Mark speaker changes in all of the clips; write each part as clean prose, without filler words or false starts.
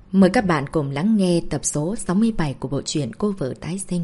Speaker 1: Mời các bạn cùng lắng nghe tập số 67 của bộ truyện Cô vợ tái sinh.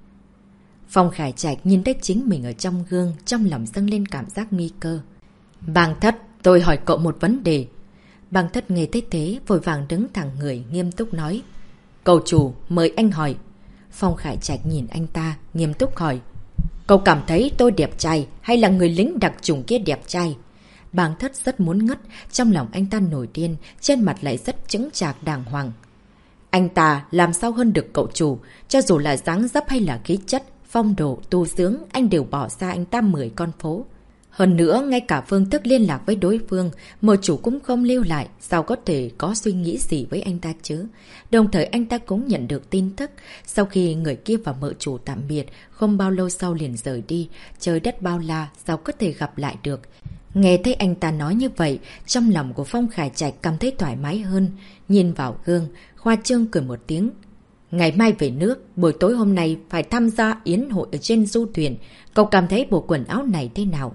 Speaker 1: Phong Khải Trạch nhìn thấy chính mình ở trong gương, trong lòng dâng lên cảm giác nguy cơ. Bàng Thất, tôi hỏi cậu một vấn đề. Bàng Thất nghe thấy thế, vội vàng đứng thẳng người, nghiêm túc nói. Cậu chủ, mời anh hỏi. Phong Khải Trạch nhìn anh ta, nghiêm túc hỏi. Cậu cảm thấy tôi đẹp trai hay là người lính đặc chủng kia đẹp trai? Bàng Thất rất muốn ngất, trong lòng anh ta nổi điên, trên mặt lại rất chững chạc đàng hoàng. Anh ta làm sao hơn được cậu chủ, cho dù là dáng dấp hay là khí chất, phong độ, tu dưỡng, anh đều bỏ xa anh ta 10 con phố. Hơn nữa, ngay cả phương thức liên lạc với đối phương, mộ chủ cũng không lưu lại, sao có thể có suy nghĩ gì với anh ta chứ? Đồng thời anh ta cũng nhận được tin tức, sau khi người kia và mợ chủ tạm biệt, không bao lâu sau liền rời đi, trời đất bao la, sao có thể gặp lại được? Nghe thấy anh ta nói như vậy, trong lòng của Phong Khải Trạch cảm thấy thoải mái hơn, nhìn vào gương, khoa trương cười một tiếng. Ngày mai về nước, buổi tối hôm nay phải tham gia yến hội ở trên du thuyền, cậu cảm thấy bộ quần áo này thế nào?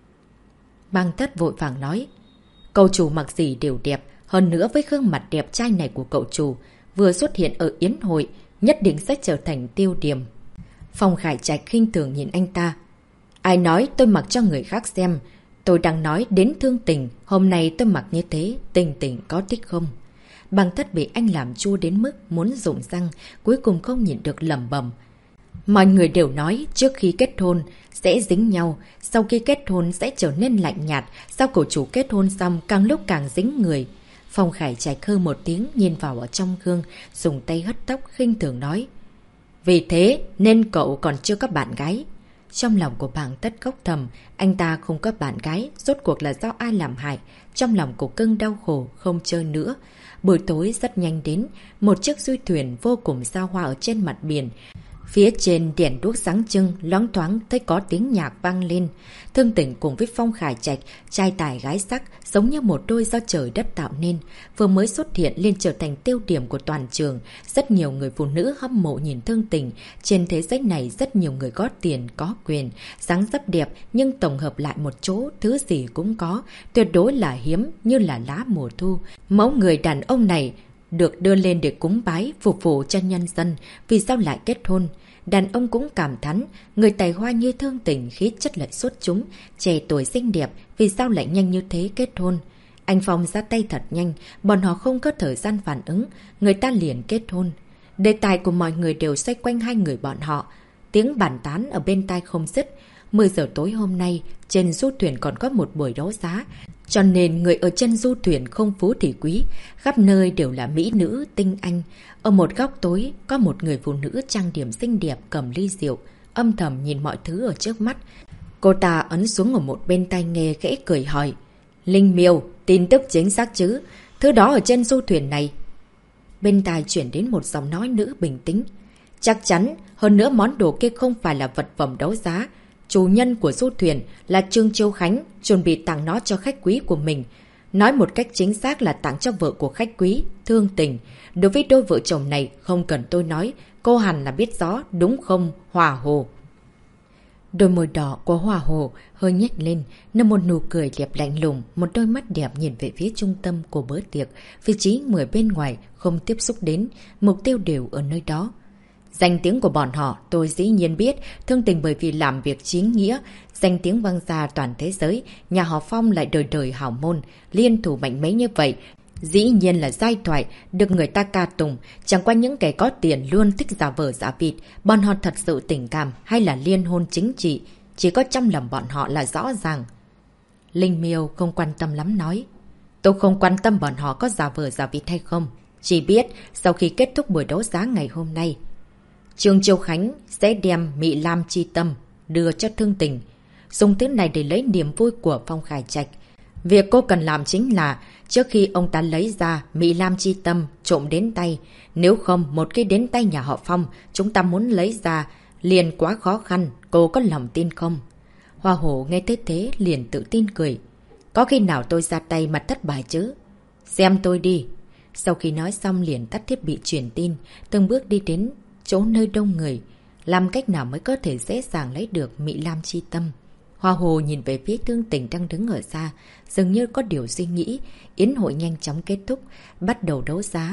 Speaker 1: Bàng Thất vội vàng nói, cậu chủ mặc gì đều đẹp, hơn nữa với gương mặt đẹp trai này của cậu chủ, vừa xuất hiện ở yến hội, nhất định sẽ trở thành tiêu điểm. Phong Khải Trạch khinh thường nhìn anh ta. Ai nói tôi mặc cho người khác xem, tôi đang nói đến Thương Tình, hôm nay tôi mặc như thế, Tình Tình có thích không? Bàng Thất bị anh làm chua đến mức muốn rụng răng, cuối cùng không nhịn được lẩm bẩm. Mọi người đều nói trước khi kết hôn sẽ dính nhau, sau khi kết hôn sẽ trở nên lạnh nhạt, sao cậu chủ kết hôn xong càng lúc càng dính người. Phong Khải Trạch hư một tiếng nhìn vào ở trong gương, dùng tay hất tóc khinh thường nói. Vì thế nên cậu còn chưa có bạn gái. Trong lòng của Bàng Thất khóc thầm, anh ta không có bạn gái, rốt cuộc là do ai làm hại. Trong lòng của cưng đau khổ, không chơi nữa. Buổi tối rất nhanh đến, một chiếc du thuyền vô cùng xa hoa ở trên mặt biển. Phía trên đèn đuốc sáng trưng, loáng thoáng thấy có tiếng nhạc vang lên. Thương Tình cùng với Phong Khải Trạch, trai tài gái sắc, giống như một đôi do trời đất tạo nên. Vừa mới xuất hiện lên trở thành tiêu điểm của toàn trường. Rất nhiều người phụ nữ hâm mộ nhìn Thương Tình. Trên thế giới này rất nhiều người có tiền, có quyền, dáng dấp đẹp, nhưng tổng hợp lại một chỗ, thứ gì cũng có. Tuyệt đối là hiếm, như là lá mùa thu. Mẫu người đàn ông này được đưa lên để cúng bái, phục vụ cho nhân dân, vì sao lại kết hôn? Đàn ông cũng cảm thán, người tài hoa như Thương Tình khí chất lại xuất chúng, trẻ tuổi xinh đẹp, vì sao lại nhanh như thế kết hôn? Anh Phong ra tay thật nhanh, bọn họ không có thời gian phản ứng, người ta liền kết hôn. Đề tài của mọi người đều xoay quanh hai người bọn họ, tiếng bàn tán ở bên tai không dứt. 10 giờ tối hôm nay, trên du thuyền còn có một buổi đấu giá. Cho nên người ở trên du thuyền không phú thì quý, khắp nơi đều là mỹ nữ, tinh anh. Ở một góc tối, có một người phụ nữ trang điểm xinh đẹp cầm ly rượu, âm thầm nhìn mọi thứ ở trước mắt. Cô ta ấn xuống ở một bên tai nghe khẽ cười hỏi. Linh Miêu, tin tức chính xác chứ? Thứ đó ở trên du thuyền này. Bên tai chuyển đến một giọng nói nữ bình tĩnh. Chắc chắn, hơn nữa món đồ kia không phải là vật phẩm đấu giá. Chủ nhân của du thuyền là Trương Chiêu Khánh, chuẩn bị tặng nó cho khách quý của mình. Nói một cách chính xác là tặng cho vợ của khách quý, Thương Tình. Đối với đôi vợ chồng này, không cần tôi nói, cô hẳn là biết rõ, đúng không, Hòa Hồ? Đôi môi đỏ của Hòa Hồ hơi nhếch lên, nở một nụ cười đẹp lạnh lùng, một đôi mắt đẹp nhìn về phía trung tâm của bữa tiệc, vị trí người bên ngoài không tiếp xúc đến, mục tiêu đều ở nơi đó. Danh tiếng của bọn họ tôi dĩ nhiên biết, Thương Tình bởi vì làm việc chính nghĩa, danh tiếng vang ra toàn thế giới, nhà họ Phong lại đời đời hảo môn, liên thủ mạnh mẽ như vậy. Dĩ nhiên là giai thoại, được người ta ca tùng, chẳng qua những kẻ có tiền luôn thích giả vờ giả vịt, bọn họ thật sự tình cảm hay là liên hôn chính trị, chỉ có trong lòng bọn họ là rõ ràng. Linh Miêu không quan tâm lắm nói, tôi không quan tâm bọn họ có giả vờ giả vịt hay không, chỉ biết sau khi kết thúc buổi đấu giá ngày hôm nay, Trương Chiêu Khánh sẽ đem Mỹ Lam Chi Tâm đưa cho Thương Tình, dùng thứ này để lấy niềm vui của Phong Khải Trạch. Việc cô cần làm chính là trước khi ông ta lấy ra Mỹ Lam Chi Tâm trộm đến tay, nếu không một khi đến tay nhà họ Phong, chúng ta muốn lấy ra liền quá khó khăn, cô có lòng tin không? Hoa Hổ nghe thấy thế liền tự tin cười. Có khi nào tôi ra tay mà thất bại chứ? Xem tôi đi. Sau khi nói xong liền tắt thiết bị truyền tin, từng bước đi đến chỗ nơi đông người, làm cách nào mới có thể dễ dàng lấy được Mỹ Lam Chi Tâm. Hoa Hồ nhìn về phía Thương Tình đang đứng ở xa, dường như có điều suy nghĩ. Yến hội nhanh chóng kết thúc, bắt đầu đấu giá.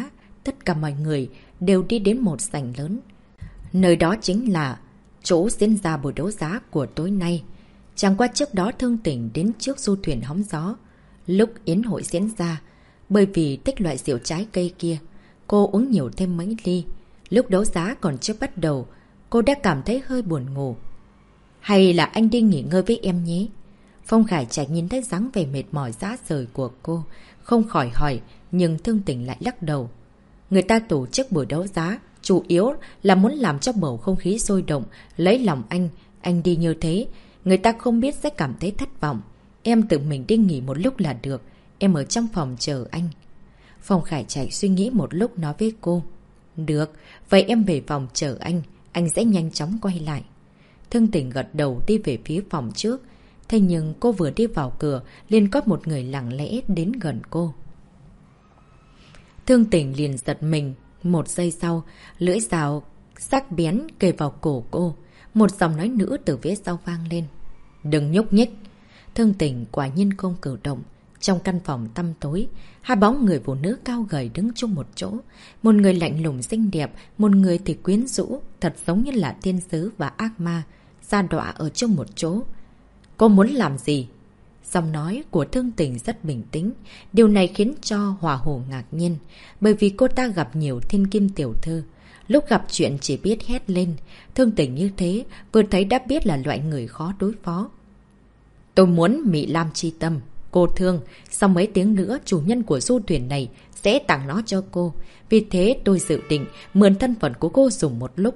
Speaker 1: tất cả mọi người đều đi đến một sảnh lớn. Nơi đó chính là chỗ diễn ra buổi đấu giá của tối nay. Chẳng qua trước đó Thương Tỉnh đến trước du thuyền hóng gió. Lúc yến hội diễn ra, bởi vì thích loại rượu trái cây kia, cô uống nhiều thêm mấy ly. Lúc đấu giá còn chưa bắt đầu, cô đã cảm thấy hơi buồn ngủ. Hay là anh đi nghỉ ngơi với em nhé? Phong Khải Trạch nhìn thấy dáng vẻ mệt mỏi rã rời của cô, không khỏi hỏi, nhưng Thương Tỉnh lại lắc đầu. Người ta tổ chức buổi đấu giá, chủ yếu là muốn làm cho bầu không khí sôi động, lấy lòng anh đi như thế, người ta không biết sẽ cảm thấy thất vọng. Em tự mình đi nghỉ một lúc là được, em ở trong phòng chờ anh. Phong Khải Trạch suy nghĩ một lúc nói với cô. Được, vậy em về phòng chờ anh sẽ nhanh chóng quay lại. Thương Tỉnh gật đầu đi về phía phòng trước. Thế nhưng cô vừa đi vào cửa, liền có một người lặng lẽ đến gần cô. Thương Tỉnh liền giật mình. Một giây sau, lưỡi dao sắc bén kề vào cổ cô. Một giọng nói nữ từ phía sau vang lên. Đừng nhúc nhích. Thương Tỉnh quả nhiên không cử động. Trong căn phòng tăm tối, hai bóng người phụ nữ cao gầy đứng chung một chỗ. Một người lạnh lùng xinh đẹp, một người thì quyến rũ, thật giống như là thiên sứ và ác ma, sa đọa ở chung một chỗ. Cô muốn làm gì? Giọng nói của Thương Tỉnh rất bình tĩnh. Điều này khiến cho Hỏa Hổ ngạc nhiên, bởi vì cô ta gặp nhiều thiên kim tiểu thư. Lúc gặp chuyện chỉ biết hét lên. Thương Tỉnh như thế, vừa thấy đã biết là loại người khó đối phó. Tôi muốn Mị Lam Chi Tâm. Cô Thương, sau mấy tiếng nữa chủ nhân của du thuyền này sẽ tặng nó cho cô. Vì thế tôi dự định mượn thân phận của cô dùng một lúc.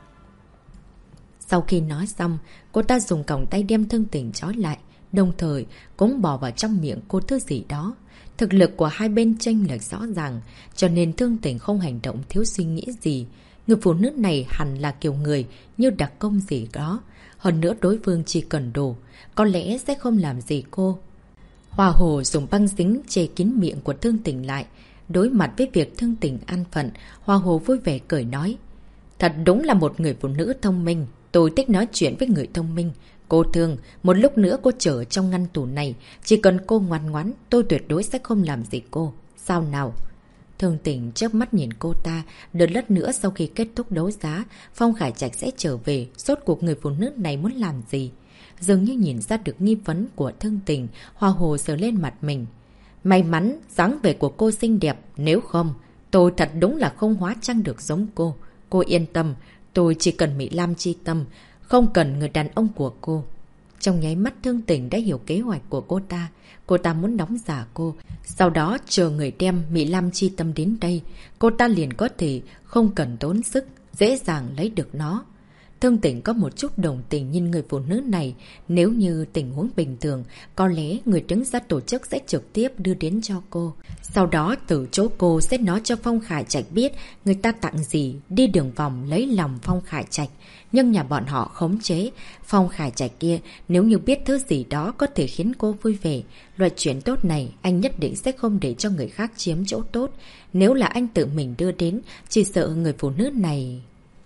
Speaker 1: Sau khi nói xong, cô ta dùng còng tay đem Thương Tỉnh trói lại, đồng thời cũng bỏ vào trong miệng cô thứ gì đó. Thực lực của hai bên chênh lệch rõ ràng, cho nên Thương Tỉnh không hành động thiếu suy nghĩ gì. Người phụ nữ này hẳn là kiểu người như đặc công gì đó. Hơn nữa đối phương chỉ cần đồ, có lẽ sẽ không làm gì cô. Hoa Hồ dùng băng dính che kín miệng của Thương Tỉnh lại. Đối mặt với việc Thương Tỉnh an phận, Hoa Hồ vui vẻ cười nói. Thật đúng là một người phụ nữ thông minh. Tôi thích nói chuyện với người thông minh. Cô Thương, một lúc nữa cô chờ trong ngăn tủ này. Chỉ cần cô ngoan ngoãn, tôi tuyệt đối sẽ không làm gì cô. Sao nào? Thương Tỉnh chớp mắt nhìn cô ta. Đợt lát nữa sau khi kết thúc đấu giá, Phong Khải Trạch sẽ trở về. Rốt cuộc người phụ nữ này muốn làm gì? Dường như nhìn ra được nghi vấn của Thương Tỉnh, Hoa Hồ sờ lên mặt mình. May mắn, dáng vẻ của cô xinh đẹp. Nếu không, tôi thật đúng là không hóa trang được giống cô. Cô yên tâm, tôi chỉ cần Mị Lam Chi Tâm, không cần người đàn ông của cô. Trong nháy mắt Thương Tỉnh đã hiểu kế hoạch của cô ta. Cô ta muốn đóng giả cô, sau đó chờ người đem Mị Lam Chi Tâm đến đây. Cô ta liền có thể không cần tốn sức, dễ dàng lấy được nó. Thương Tỉnh có một chút đồng tình nhìn người phụ nữ này. Nếu như tình huống bình thường, có lẽ người đứng ra tổ chức sẽ trực tiếp đưa đến cho cô. Sau đó từ chỗ cô sẽ nói cho Phong Khải Trạch biết người ta tặng gì, đi đường vòng lấy lòng Phong Khải Trạch. Nhưng nhà bọn họ khống chế. Phong Khải Trạch kia nếu như biết thứ gì đó có thể khiến cô vui vẻ. Loại chuyện tốt này anh nhất định sẽ không để cho người khác chiếm chỗ tốt. Nếu là anh tự mình đưa đến, chỉ sợ người phụ nữ này...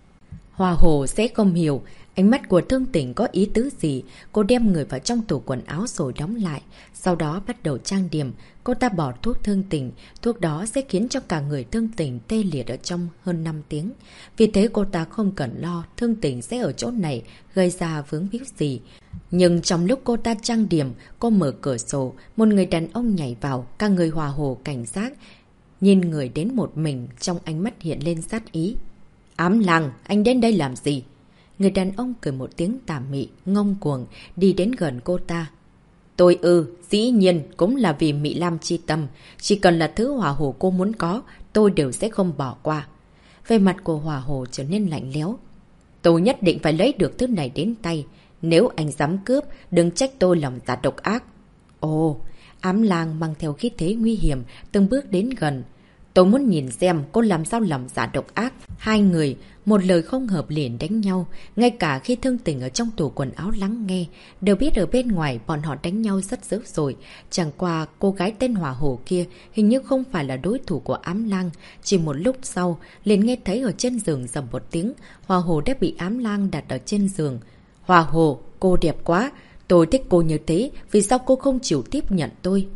Speaker 1: Hoa Hồ sẽ không hiểu ánh mắt của Thương Tỉnh có ý tứ gì. Cô đem người vào trong tủ quần áo rồi đóng lại. Sau đó bắt đầu trang điểm. Cô ta bỏ thuốc Thương Tỉnh. Thuốc đó sẽ khiến cho cả người Thương Tỉnh tê liệt ở trong hơn 5 tiếng. Vì thế cô ta không cần lo Thương Tỉnh sẽ ở chỗ này gây ra vướng víu gì. Nhưng trong lúc cô ta trang điểm, cô mở cửa sổ. Một người đàn ông nhảy vào. Cả người Hoa Hồ cảnh giác nhìn người đến một mình, trong ánh mắt hiện lên sát ý. Ám Lang, anh đến đây làm gì? Người đàn ông cười một tiếng tà mị, ngông cuồng, đi đến gần cô ta. Tôi dĩ nhiên cũng là vì Mị Lam Chi Tâm. Chỉ cần là thứ Hỏa Hồ cô muốn có, tôi đều sẽ không bỏ qua. Về mặt của Hỏa Hồ trở nên lạnh lẽo. Tôi nhất định phải lấy được thứ này đến tay. Nếu anh dám cướp, đừng trách tôi lòng dạ độc ác. Ồ, Ám Lang mang theo khí thế nguy hiểm, từng bước đến gần. Tôi muốn nhìn xem cô làm sao lòng dạ độc ác. Hai người, một lời không hợp liền đánh nhau. Ngay cả khi Thương Tỉnh ở trong tủ quần áo lắng nghe, đều biết ở bên ngoài bọn họ đánh nhau rất dữ rồi. Chẳng qua cô gái tên Hỏa Hồ kia hình như không phải là đối thủ của Ám Lang. Chỉ một lúc sau, liền nghe thấy ở trên giường rầm một tiếng. Hỏa Hồ đã bị Ám Lang đặt ở trên giường. Hỏa Hồ, cô đẹp quá. Tôi thích cô như thế, vì sao cô không chịu tiếp nhận tôi?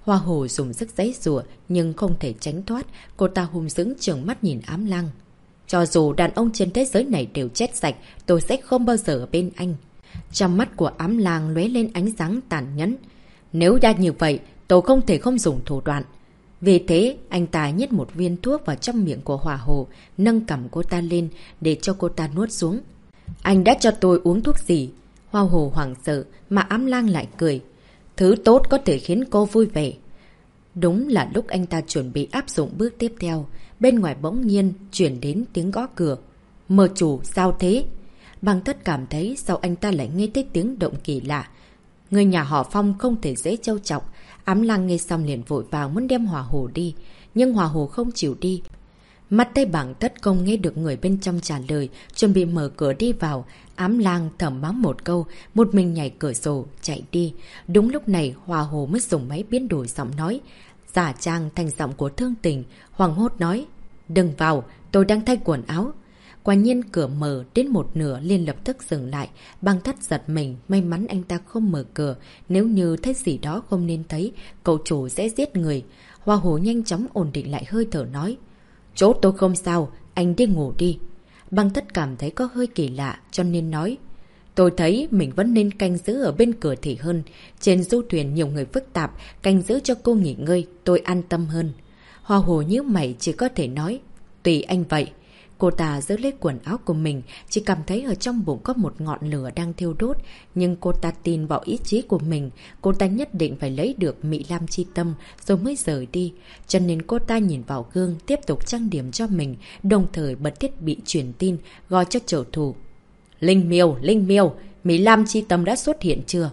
Speaker 1: Hoa Hồ dùng sức giãy giụa nhưng không thể tránh thoát, cô ta hung dữ trừng mắt nhìn Ám Lang. Cho dù đàn ông trên thế giới này đều chết sạch, tôi sẽ không bao giờ ở bên anh. Trong mắt của Ám Lang lóe lên ánh sáng tàn nhẫn. Nếu đã như vậy, tôi không thể không dùng thủ đoạn. Vì thế, anh ta nhét một viên thuốc vào trong miệng của Hoa Hồ, nâng cằm cô ta lên để cho cô ta nuốt xuống. Anh đã cho tôi uống thuốc gì? Hoa Hồ hoảng sợ, mà Ám Lang lại cười. Thứ tốt có thể khiến cô vui vẻ. Đúng là lúc anh ta chuẩn bị áp dụng bước tiếp theo, bên ngoài bỗng nhiên chuyển đến tiếng gõ cửa. Mờ chủ, sao thế? Băng Thất cảm thấy sao anh ta lại nghe thấy tiếng động kỳ lạ. Người nhà họ Phong không thể dễ trêu chọc. Ám Lang nghe xong liền vội vào muốn đem Hoa Hồ đi, nhưng Hoa Hồ không chịu đi. Mắt thấy Băng Thất không nghe được người bên trong trả lời, chuẩn bị mở cửa đi vào. Ám Lang thầm mắng một câu, một mình nhảy cửa sổ chạy đi. Đúng lúc này Hoa Hồ mới dùng máy biến đổi giọng nói, giả trang thành giọng của Thương Tình, hoảng hốt nói: Đừng vào, tôi đang thay quần áo. Quả nhiên cửa mở đến một nửa liền lập tức dừng lại. Băng Thất giật mình, may mắn anh ta không mở cửa. Nếu như thấy gì đó không nên thấy, cậu chủ sẽ giết người. Hoa Hồ nhanh chóng ổn định lại hơi thở nói: Chỗ tôi không sao, anh đi ngủ đi. Băng Thất cảm thấy có hơi kỳ lạ cho nên nói: Tôi thấy mình vẫn nên canh giữ ở bên cửa thì hơn. Trên du thuyền nhiều người phức tạp, canh giữ cho cô nghỉ ngơi, tôi an tâm hơn. Hoa Hồ nhíu mày chỉ có thể nói: Tùy anh vậy. Cô ta giữ lấy quần áo của mình, chỉ cảm thấy ở trong bụng có một ngọn lửa đang thiêu đốt. Nhưng cô ta tin vào ý chí của mình, cô ta nhất định phải lấy được Mỹ Lam chi tâm rồi mới rời đi. Cho nên cô ta nhìn vào gương, tiếp tục trang điểm cho mình, đồng thời bật thiết bị truyền tin, gọi cho trợ thủ. Linh Miêu, Mỹ Lam chi tâm đã xuất hiện chưa?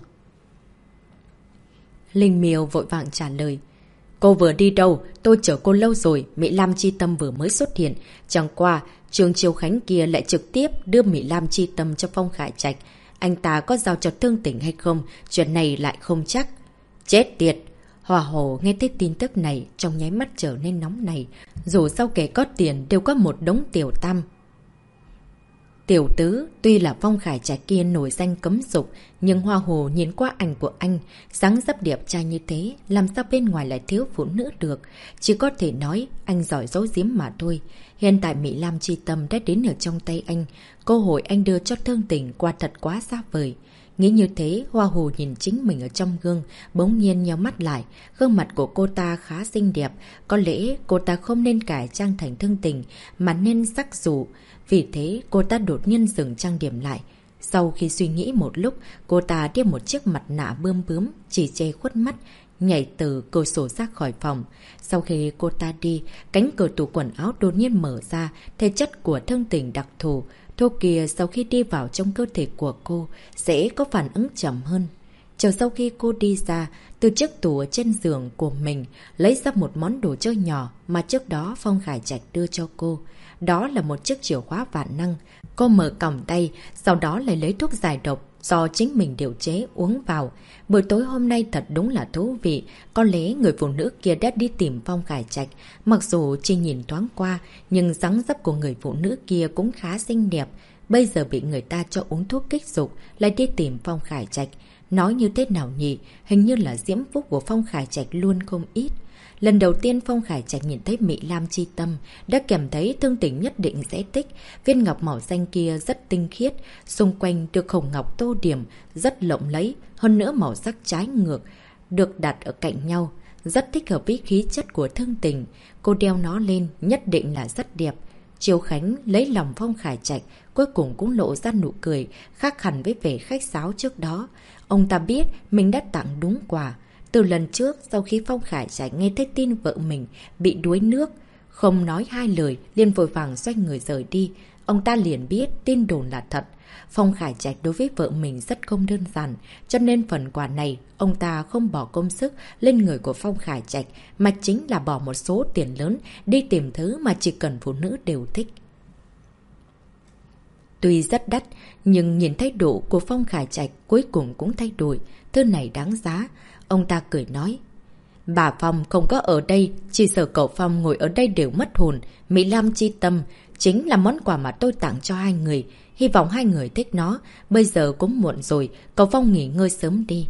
Speaker 1: Linh Miêu vội vàng trả lời. Cô vừa đi đâu? Tôi chờ cô lâu rồi, Mỹ Lam chi tâm vừa mới xuất hiện. Chẳng qua, Trương Chiêu Khánh kia lại trực tiếp đưa Mỹ Lam chi tâm cho Phong Khải Trạch. Anh ta có giao cho Thương Tình hay không? Chuyện này lại không chắc. Chết tiệt! Hoa Hồ nghe thấy tin tức này, trong nháy mắt trở nên nóng này. Dù sao kẻ có tiền đều có một đống tiểu tam. Tiểu tứ, tuy là Phong Khải Trạch kia nổi danh cấm dục, nhưng Hoa Hồ nhìn qua ảnh của anh, dáng dấp đẹp trai như thế, làm sao bên ngoài lại thiếu phụ nữ được. Chỉ có thể nói anh giỏi giấu giếm mà thôi. Hiện tại Mỹ Lam chi tâm đã đến ở trong tay anh, cơ hội anh đưa cho Thương Tình qua thật quá xa vời. Nghĩ như thế, Hoa Hồ nhìn chính mình ở trong gương, bỗng nhiên nhíu mắt lại. Gương mặt của cô ta khá xinh đẹp, có lẽ cô ta không nên cải trang thành Thương Tình, mà nên sắc dụ. Vì thế, cô ta đột nhiên dừng trang điểm lại. Sau khi suy nghĩ một lúc, cô ta đeo một chiếc mặt nạ bươm bướm, chỉ che khuất mắt, nhảy từ cửa sổ ra khỏi phòng. Sau khi cô ta đi, cánh cửa tủ quần áo đột nhiên mở ra, thể chất của Thương Tình đặc thù. Thuốc kia sau khi đi vào trong cơ thể của cô sẽ có phản ứng chậm hơn. Chờ sau khi cô đi ra, từ chiếc tủ ở trên giường của mình lấy ra một món đồ chơi nhỏ mà trước đó Phong Khải Trạch đưa cho cô. Đó là một chiếc chìa khóa vạn năng. Cô mở còng tay, sau đó lại lấy thuốc giải độc do chính mình điều chế uống vào. Buổi tối hôm nay thật đúng là thú vị. Có lẽ người phụ nữ kia đã đi tìm Phong Khải Trạch. Mặc dù chỉ nhìn thoáng qua, nhưng dáng dấp của người phụ nữ kia cũng khá xinh đẹp. Bây giờ bị người ta cho uống thuốc kích dục, lại đi tìm Phong Khải Trạch. Nói như thế nào nhỉ? Hình như là diễm phúc của Phong Khải Trạch luôn không ít. Lần đầu tiên Phong Khải Trạch nhìn thấy Mỹ Lam chi tâm, đã cảm thấy Thương Tình nhất định sẽ thích. Viên ngọc màu xanh kia rất tinh khiết, xung quanh được hồng ngọc tô điểm, rất lộng lẫy, hơn nữa màu sắc trái ngược, được đặt ở cạnh nhau, rất thích hợp với khí chất của Thương Tình. Cô đeo nó lên, nhất định là rất đẹp. Chiêu Khánh lấy lòng Phong Khải Trạch, cuối cùng cũng lộ ra nụ cười, khác hẳn với vẻ khách sáo trước đó. Ông ta biết mình đã tặng đúng quà. Từ lần trước, sau khi Phong Khải Trạch nghe thấy tin vợ mình bị đuối nước, không nói hai lời, liền vội vàng xoay người rời đi. Ông ta liền biết tin đồn là thật. Phong Khải Trạch đối với vợ mình rất không đơn giản, cho nên phần quà này, ông ta không bỏ công sức lên người của Phong Khải Trạch, mà chính là bỏ một số tiền lớn đi tìm thứ mà chỉ cần phụ nữ đều thích. Tuy rất đắt, nhưng nhìn thái độ của Phong Khải Trạch cuối cùng cũng thay đổi. Thứ này đáng giá. Ông ta cười nói. Bà Phong không có ở đây, chỉ sợ cậu Phong ngồi ở đây đều mất hồn. Mỹ Lam chi tâm chính là món quà mà tôi tặng cho hai người. Hy vọng hai người thích nó. Bây giờ cũng muộn rồi, cậu Phong nghỉ ngơi sớm đi.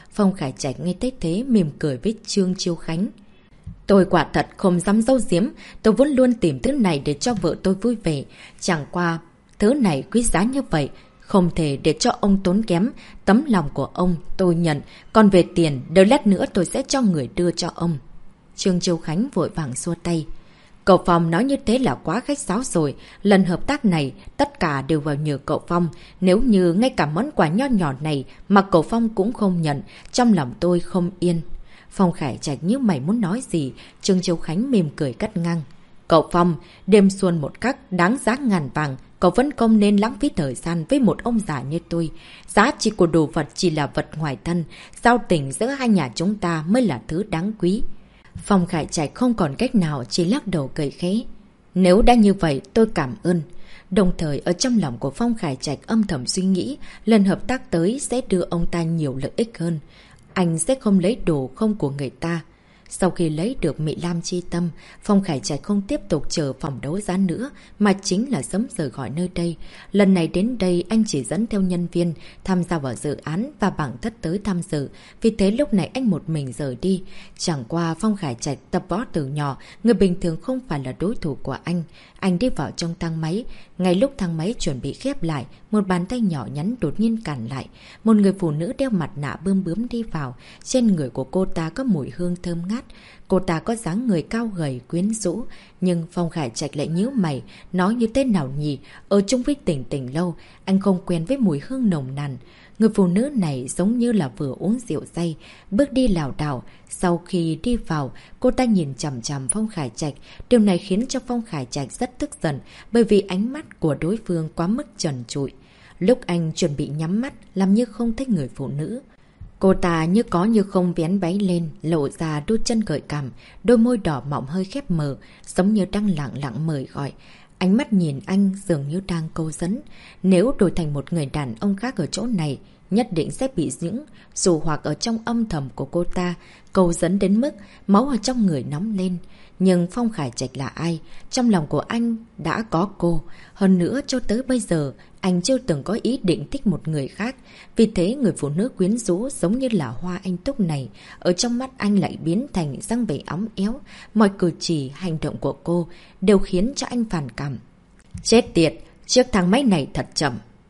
Speaker 1: Phong Khải Trạch nghe thấy thế mỉm cười với Trương Chiêu Khánh. Tôi quả thật không dám giấu giếm, tôi vẫn luôn tìm thứ này để cho vợ tôi vui vẻ. Chẳng qua, thứ này quý giá như vậy, không thể để cho ông tốn kém. Tấm lòng của ông tôi nhận, còn về tiền, đợi lát nữa tôi sẽ cho người đưa cho ông. Trương Chiêu Khánh vội vàng xua tay. Cậu Phong nói như thế là quá khách sáo rồi. Lần hợp tác này, tất cả đều vào nhờ cậu Phong. Nếu như ngay cả món quà nho nhỏ này mà cậu Phong cũng không nhận, trong lòng tôi không yên. Phong Khải Trạch như mày muốn nói gì, Trương Chiêu Khánh mỉm cười cắt ngang. Cậu Phong, đêm xuân một khắc đáng giá ngàn vàng, cậu vẫn không nên lãng phí thời gian với một ông già như tôi. Giá trị của đồ vật chỉ là vật ngoài thân, giao tình giữa hai nhà chúng ta mới là thứ đáng quý. Phong Khải Trạch không còn cách nào, chỉ lắc đầu cười khẽ. Nếu đã như vậy, tôi cảm ơn. Đồng thời ở trong lòng của Phong Khải Trạch âm thầm suy nghĩ, lần hợp tác tới sẽ đưa ông ta nhiều lợi ích hơn. Anh sẽ không lấy đồ không của người ta. Sau khi lấy được Mỹ Lam chi tâm, Phong Khải Trạch không tiếp tục chờ phòng đấu giá nữa, mà chính là sớm rời khỏi nơi đây. Lần này đến đây anh chỉ dẫn theo nhân viên tham gia vào dự án và bảng thất tới tham dự. Vì thế lúc này anh một mình rời đi. Chẳng qua Phong Khải Trạch tập võ từ nhỏ, người bình thường không phải là đối thủ của anh. Anh đi vào trong thang máy. Ngay lúc thang máy chuẩn bị khép lại, một bàn tay nhỏ nhắn đột nhiên cản lại. Một người phụ nữ đeo mặt nạ bươm bướm đi vào. Trên người của cô ta có mùi hương thơm ngát. Cô ta có dáng người cao gầy quyến rũ, nhưng Phong Khải Trạch lại nhíu mày, nói như thế nào nhỉ? Ở chung với Tỉnh Tỉnh lâu, anh không quen với mùi hương nồng nàn. Người phụ nữ này giống như là vừa uống rượu say, bước đi lảo đảo. Sau khi đi vào, cô ta nhìn chằm chằm Phong Khải Trạch. Điều này khiến cho Phong Khải Trạch rất tức giận, bởi vì ánh mắt của đối phương quá mức trần trụi. Lúc anh chuẩn bị nhắm mắt, làm như không thấy người phụ nữ. Cô ta như có như không vén váy lên, lộ ra đôi chân gợi cảm, đôi môi đỏ mọng hơi khép mờ, giống như đang lặng lặng mời gọi. Ánh mắt nhìn anh dường như đang câu dẫn. Nếu đổi thành một người đàn ông khác ở chỗ này, nhất định sẽ bị những dù hoặc ở trong âm thầm của cô ta, câu dẫn đến mức máu ở trong người nóng lên. Nhưng Phong Khải Trạch là ai? Trong lòng của anh đã có cô. Hơn nữa cho tới bây giờ, anh chưa từng có ý định thích một người khác. Vì thế người phụ nữ quyến rũ giống như là hoa anh túc này, ở trong mắt anh lại biến thành răng vẻ óng éo. Mọi cử chỉ, hành động của cô đều khiến cho anh phản cảm. Chết tiệt, chiếc thang máy này thật chậm.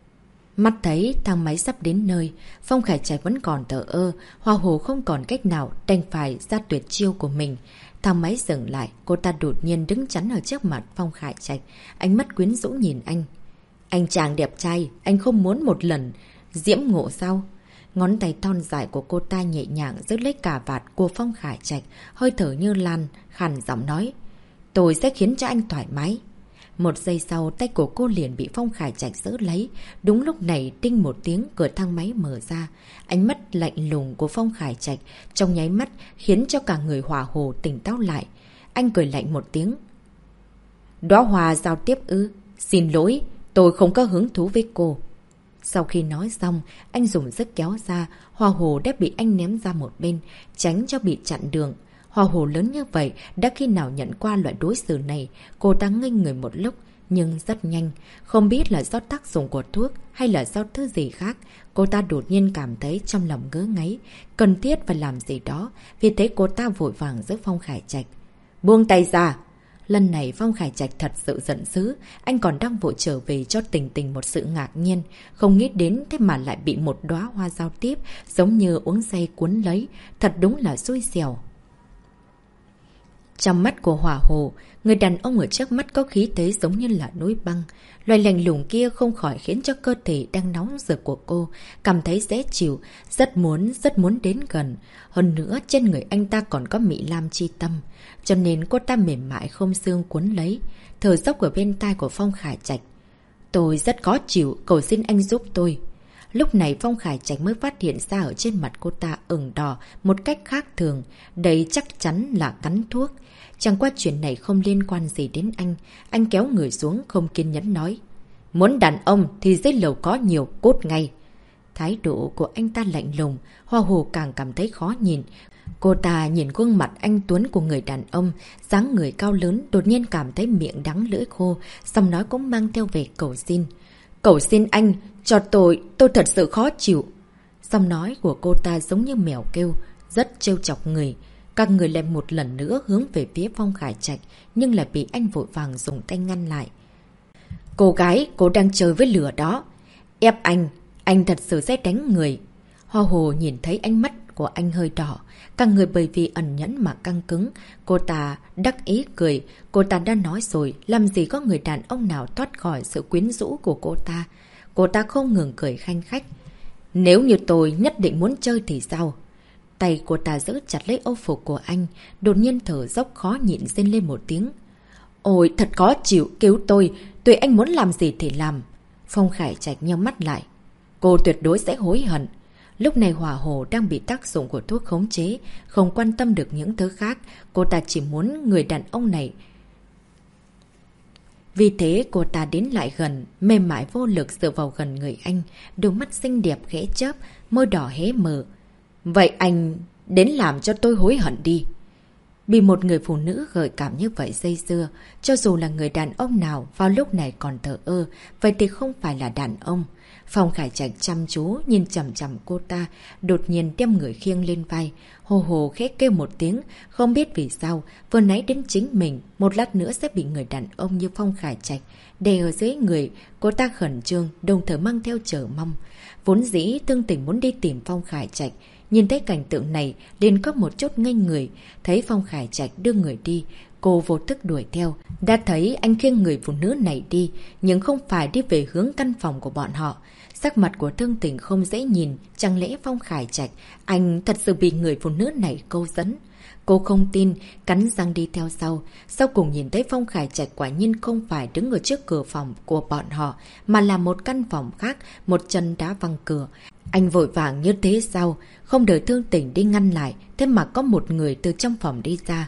Speaker 1: Mắt thấy thang máy sắp đến nơi, Phong Khải Trạch vẫn còn thờ ơ, Hoa Hồ không còn cách nào, đành phải ra tuyệt chiêu của mình. Thang máy dừng lại, cô ta đột nhiên đứng chắn ở trước mặt Phong Khải Trạch, ánh mắt quyến rũ nhìn anh. Anh chàng đẹp trai, anh không muốn một lần diễm ngộ sao? Ngón tay thon dài của cô ta nhẹ nhàng giữ lấy cà vạt của Phong Khải Trạch, hơi thở như lan, khàn giọng nói. Tôi sẽ khiến cho anh thoải mái. Một giây sau, tay của cô liền bị Phong Khải Trạch giữ lấy. Đúng lúc này, đinh một tiếng, cửa thang máy mở ra. Ánh mắt lạnh lùng của Phong Khải Trạch trong nháy mắt khiến cho cả người Hỏa Hồ tỉnh táo lại. Anh cười lạnh một tiếng. Đóa hoa giao tiếp ư? Xin lỗi, tôi không có hứng thú với cô. Sau khi nói xong, anh dùng sức kéo ra, Hỏa Hồ đã bị anh ném ra một bên, tránh cho bị chặn đường. Hỏa Hồ lớn như vậy, đã khi nào nhận qua loại đối xử này, cô ta ngây người một lúc, nhưng rất nhanh. Không biết là do tác dụng của thuốc hay là do thứ gì khác, cô ta đột nhiên cảm thấy trong lòng ngứa ngáy, cần thiết phải làm gì đó, vì thế cô ta vội vàng giữ Phong Khải Trạch. Buông tay ra! Lần này Phong Khải Trạch thật sự giận dữ, anh còn đang vội trở về cho Tình Tình một sự ngạc nhiên, không nghĩ đến thế mà lại bị một đóa hoa giao tiếp, giống như uống say cuốn lấy, thật đúng là xui xẻo. Trong mắt của Hỏa Hồ, người đàn ông ở trước mắt có khí thế giống như là núi băng. Loài lạnh lùng kia không khỏi khiến cho cơ thể đang nóng rực của cô cảm thấy dễ chịu, rất muốn đến gần. Hơn nữa trên người anh ta còn có Mỹ Lam chi tâm, cho nên cô ta mềm mại không xương cuốn lấy. Thở dốc ở bên tai của Phong Khải Trạch. Tôi rất khó chịu, cầu xin anh giúp tôi. Lúc này Phong Khải Trạch mới phát hiện ra ở trên mặt cô ta ửng đỏ một cách khác thường. Đây chắc chắn là cắn thuốc. Chẳng qua chuyện này không liên quan gì đến anh. Anh kéo người xuống không kiên nhẫn nói. Muốn đàn ông thì dưới lầu có nhiều, cút ngay. Thái độ của anh ta lạnh lùng, Hoa Hồ càng cảm thấy khó nhìn. Cô ta nhìn gương mặt anh tuấn của người đàn ông, dáng người cao lớn, đột nhiên cảm thấy miệng đắng lưỡi khô, giọng nói cũng mang theo vẻ cầu xin. Cầu xin anh, cho tôi thật sự khó chịu. Giọng nói của cô ta giống như mèo kêu, rất trêu chọc người. Các người lại một lần nữa hướng về phía Phong Khải Trạch, nhưng lại bị anh vội vàng dùng tay ngăn lại. Cô gái, cô đang chơi với lửa đó. Ép anh thật sự sẽ đánh người. Hoa Hồ nhìn thấy ánh mắt của anh hơi đỏ. Các người bởi vì ẩn nhẫn mà căng cứng. Cô ta đắc ý cười. Cô ta đã nói rồi, làm gì có người đàn ông nào thoát khỏi sự quyến rũ của cô ta. Cô ta không ngừng cười khanh khách. Nếu như tôi nhất định muốn chơi thì sao? Tay cô ta giữ chặt lấy âu phục của anh, đột nhiên thở dốc khó nhịn rên lên một tiếng. Ôi, thật khó chịu, cứu tôi, tùy anh muốn làm gì thì làm. Phong Khải Trạch nhắm mắt lại. Cô tuyệt đối sẽ hối hận. Lúc này Hỏa Hồ đang bị tác dụng của thuốc khống chế, không quan tâm được những thứ khác, cô ta chỉ muốn người đàn ông này. Vì thế cô ta đến lại gần, mềm mại vô lực dựa vào gần người anh, đôi mắt xinh đẹp khẽ chớp, môi đỏ hé mở. Vậy anh đến làm cho tôi hối hận đi. Bị một người phụ nữ gợi cảm như vậy dây dưa, cho dù là người đàn ông nào vào lúc này còn thờ ơ, vậy thì không phải là đàn ông. Phong Khải Trạch chăm chú nhìn chằm chằm cô ta, đột nhiên đem người khiêng lên vai. Hồ hồ khẽ kêu một tiếng, không biết vì sao, vừa nãy đến chính mình, một lát nữa sẽ bị người đàn ông như Phong Khải Trạch đè ở dưới người. Cô ta khẩn trương, đồng thời mang theo chờ mong. Vốn dĩ Thương Tình muốn đi tìm Phong Khải Trạch, nhìn thấy cảnh tượng này liền có một chút ngây người. Thấy Phong Khải Trạch đưa người đi, cô vô thức đuổi theo. Đã thấy anh khiêng người phụ nữ này đi, nhưng không phải đi về hướng căn phòng của bọn họ. Sắc mặt của Thương Tình không dễ nhìn, chẳng lẽ Phong Khải Trạch anh thật sự bị người phụ nữ này câu dẫn. Cô không tin, cắn răng đi theo sau. Sau cùng nhìn thấy Phong Khải Trạch quả nhiên không phải đứng ở trước cửa phòng của bọn họ, mà là một căn phòng khác, một chân đá văng cửa. Anh vội vàng như thế sao? Không đợi Thương Tình đi ngăn lại, thế mà có một người từ trong phòng đi ra.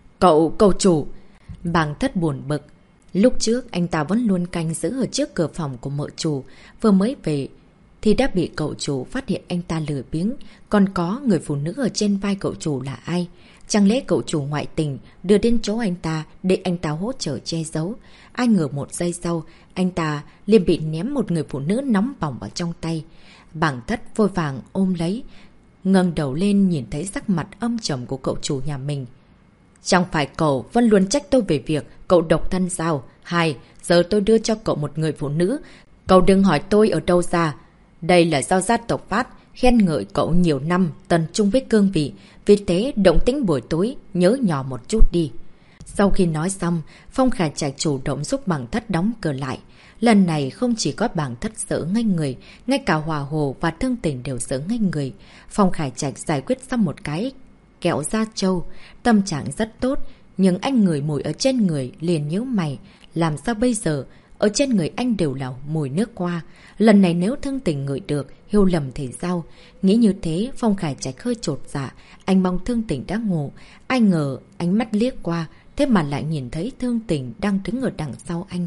Speaker 1: Cậu chủ! Bàng Thất buồn bực. Lúc trước anh ta vẫn luôn canh giữ ở trước cửa phòng của mợ chủ, vừa mới về thì đã bị cậu chủ phát hiện anh ta lừa biếng. Còn có người phụ nữ ở trên vai cậu chủ là ai? Chẳng lẽ cậu chủ ngoại tình đưa đến chỗ anh ta để anh ta hỗ trợ che giấu? Ai ngờ một giây sau, anh ta liền bị ném một người phụ nữ nóng bỏng vào trong tay. Bàng Thất vội vàng ôm lấy, ngẩng đầu lên nhìn thấy sắc mặt âm trầm của cậu chủ nhà mình. Chẳng phải cậu vẫn luôn trách tôi về việc cậu độc thân sao? Hai, giờ tôi đưa cho cậu một người phụ nữ. Cậu đừng hỏi tôi ở đâu ra. Đây là do gia tộc phát, khen ngợi cậu nhiều năm, tận trung với cương vị. Vì thế, động tĩnh buổi tối, nhớ nhỏ một chút đi. Sau khi nói xong, Phong Khải Trạch chủ động giúp Bàng Thất đóng cửa lại. Lần này không chỉ có Bàng Thất sợ ngây người, ngay cả Hòa Hồ và Thương Tình đều sợ ngây người. Phong Khải Trạch giải quyết xong một cái kẹo da trâu, tâm trạng rất tốt, nhưng anh ngửi mùi ở trên người liền nhíu mày. Làm sao bây giờ? Ở trên người anh đều là mùi nước hoa. Lần này nếu Thương Tình ngửi được, hiểu lầm thì sao? Nghĩ như thế, Phong Khải Trạch hơi chột dạ. Anh mong Thương Tình đã ngủ. Ai ngờ, ánh mắt liếc qua, thế mà lại nhìn thấy Thương Tình đang đứng ở đằng sau anh.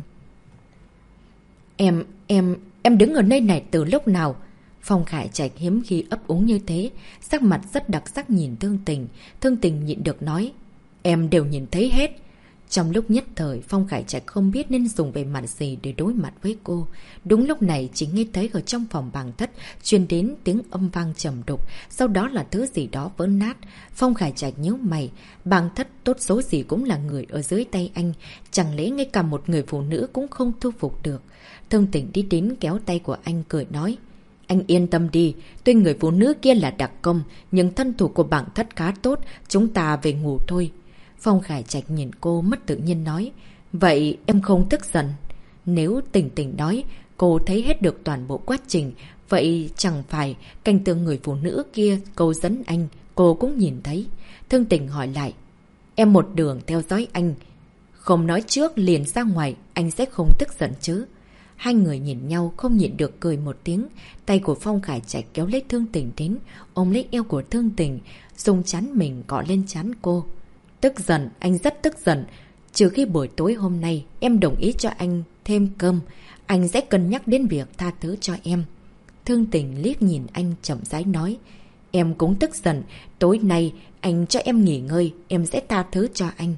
Speaker 1: Em đứng ở nơi này từ lúc nào? Phong Khải Trạch hiếm khi ấp úng như thế, sắc mặt rất đặc sắc nhìn Thương Tình. Thương Tình nhịn được nói, em đều nhìn thấy hết. Trong lúc nhất thời, Phong Khải Trạch không biết nên dùng về mặt gì để đối mặt với cô. Đúng lúc này, chỉ nghe thấy ở trong phòng Bàng Thất truyền đến tiếng âm vang trầm đục, sau đó là thứ gì đó vỡ nát. Phong Khải Trạch nhíu mày, Bàng Thất tốt số gì cũng là người ở dưới tay anh, chẳng lẽ ngay cả một người phụ nữ cũng không thu phục được. Thương Tình đi đến kéo tay của anh cười nói, anh yên tâm đi, tuy người phụ nữ kia là đặc công, nhưng thân thủ của Bàng Thất khá tốt, chúng ta về ngủ thôi. Phong Khải Trạch nhìn cô mất tự nhiên nói, vậy em không tức giận? Nếu Tình Tình nói cô thấy hết được toàn bộ quá trình, vậy chẳng phải cảnh tượng người phụ nữ kia câu dẫn anh cô cũng nhìn thấy. Thương Tình hỏi lại, em một đường theo dõi anh, không nói trước liền ra ngoài, anh sẽ không tức giận chứ? Hai người nhìn nhau không nhịn được cười một tiếng. Tay của Phong Khải Trạch kéo lấy Thương Tình đến, ôm lấy eo của Thương Tình, dùng trán mình cọ lên trán cô. Tức giận, anh rất tức giận. Trừ khi buổi tối hôm nay em đồng ý cho anh thêm cơm, anh sẽ cân nhắc đến việc tha thứ cho em. Thương Tình liếc nhìn anh chậm rãi nói, em cũng tức giận, tối nay anh cho em nghỉ ngơi, em sẽ tha thứ cho anh.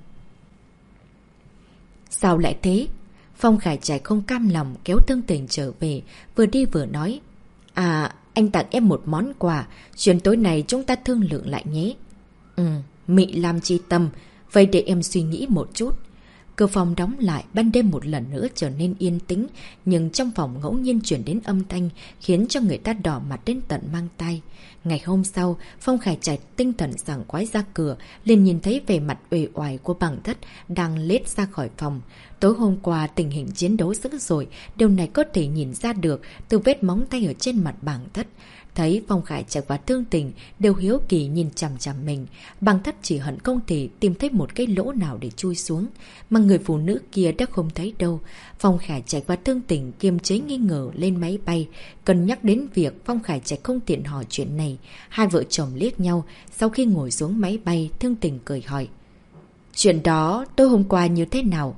Speaker 1: Sao lại thế? Phong Khải Trạch không cam lòng kéo Thương Tình trở về, vừa đi vừa nói, À, anh tặng em một món quà, chuyện tối nay chúng ta thương lượng lại nhé. Mị Lam chi tâm, vậy để em suy nghĩ một chút. Cửa phòng đóng lại, ban đêm một lần nữa trở nên yên tĩnh, nhưng trong phòng ngẫu nhiên chuyển đến âm thanh khiến cho người ta đỏ mặt đến tận mang tai. Ngày hôm sau, Phong Khải Trạch tinh thần sảng khoái ra cửa, liền nhìn thấy vẻ mặt uể oải của Bằng Thất đang lết ra khỏi phòng. Tối hôm qua tình hình chiến đấu dữ dội, điều này có thể nhìn ra được từ vết móng tay ở trên mặt Bằng Thất. Thấy Phong Khải Trạch và Thương Tình đều hiếu kỳ nhìn chằm chằm mình, Bằng Thất chỉ hận không thể tìm thấy một cái lỗ nào để chui xuống, mà người phụ nữ kia đã không thấy đâu. Phong Khải Trạch và Thương Tình kiềm chế nghi ngờ lên máy bay, cân nhắc đến việc Phong Khải Trạch không tiện hỏi chuyện này. Hai vợ chồng liếc nhau, sau khi ngồi xuống máy bay, Thương Tình cười hỏi: chuyện đó tối hôm qua như thế nào?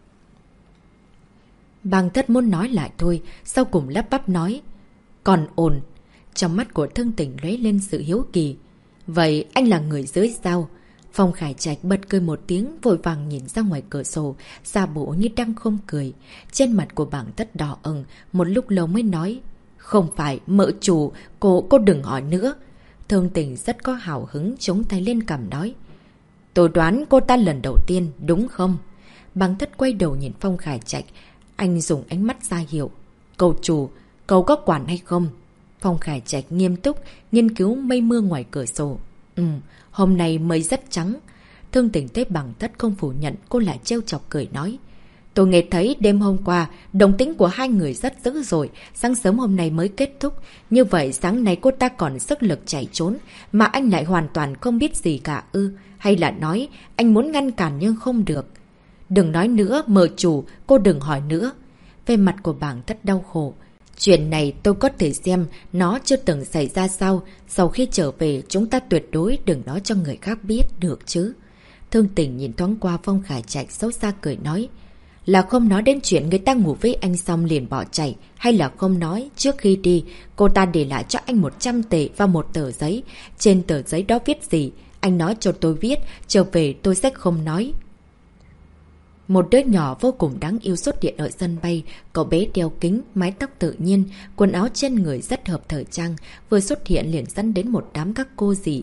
Speaker 1: Bằng Thất muốn nói lại thôi, sau cùng lắp bắp nói: còn ổn. Trong mắt của Thương Tình lóe lên sự hiếu kỳ. Vậy anh là người dưới sao? Phong Khải Trạch bật cười một tiếng, vội vàng nhìn ra ngoài cửa sổ, giả bộ như đang không cười. Trên mặt của Bằng Thất đỏ ửng, một lúc lâu mới nói: không phải, mợ chủ, cô đừng hỏi nữa. Thương Tình rất có hào hứng chống tay lên cằm nói: tôi đoán cô ta lần đầu tiên, đúng không? Bằng Thất quay đầu nhìn Phong Khải Trạch, anh dùng ánh mắt ra hiệu: cậu chủ, cậu có quản hay không? Phong Khải Trạch nghiêm túc nghiên cứu mây mưa ngoài cửa sổ. Hôm nay mây rất trắng. Thương Tình thấy Bằng Thất không phủ nhận, cô lại trêu chọc cười nói: tôi nghe thấy đêm hôm qua đồng tính của hai người rất dữ dội, sáng sớm hôm nay mới kết thúc. Như vậy sáng nay cô ta còn sức lực chạy trốn, mà anh lại hoàn toàn không biết gì cả ư? Hay là nói anh muốn ngăn cản nhưng không được? Đừng nói nữa, mợ chủ, cô đừng hỏi nữa. Về mặt của Bằng Thất đau khổ: chuyện này tôi có thể xem nó chưa từng xảy ra sao. Sau khi trở về chúng ta tuyệt đối đừng nói cho người khác biết, được chứ? Thương Tình nhìn thoáng qua Phong Khải Trạch xấu xa cười nói: là không nói đến chuyện người ta ngủ với anh xong liền bỏ chạy, hay là không nói trước khi đi cô ta để lại cho anh 100 tệ và một tờ giấy. Trên tờ giấy đó viết gì? Anh nói cho tôi viết, trở về tôi sẽ không nói. Một đứa nhỏ vô cùng đáng yêu xuất hiện ở sân bay. Cậu bé đeo kính, mái tóc tự nhiên, quần áo trên người rất hợp thời trang. Vừa xuất hiện liền dẫn đến một đám các cô dì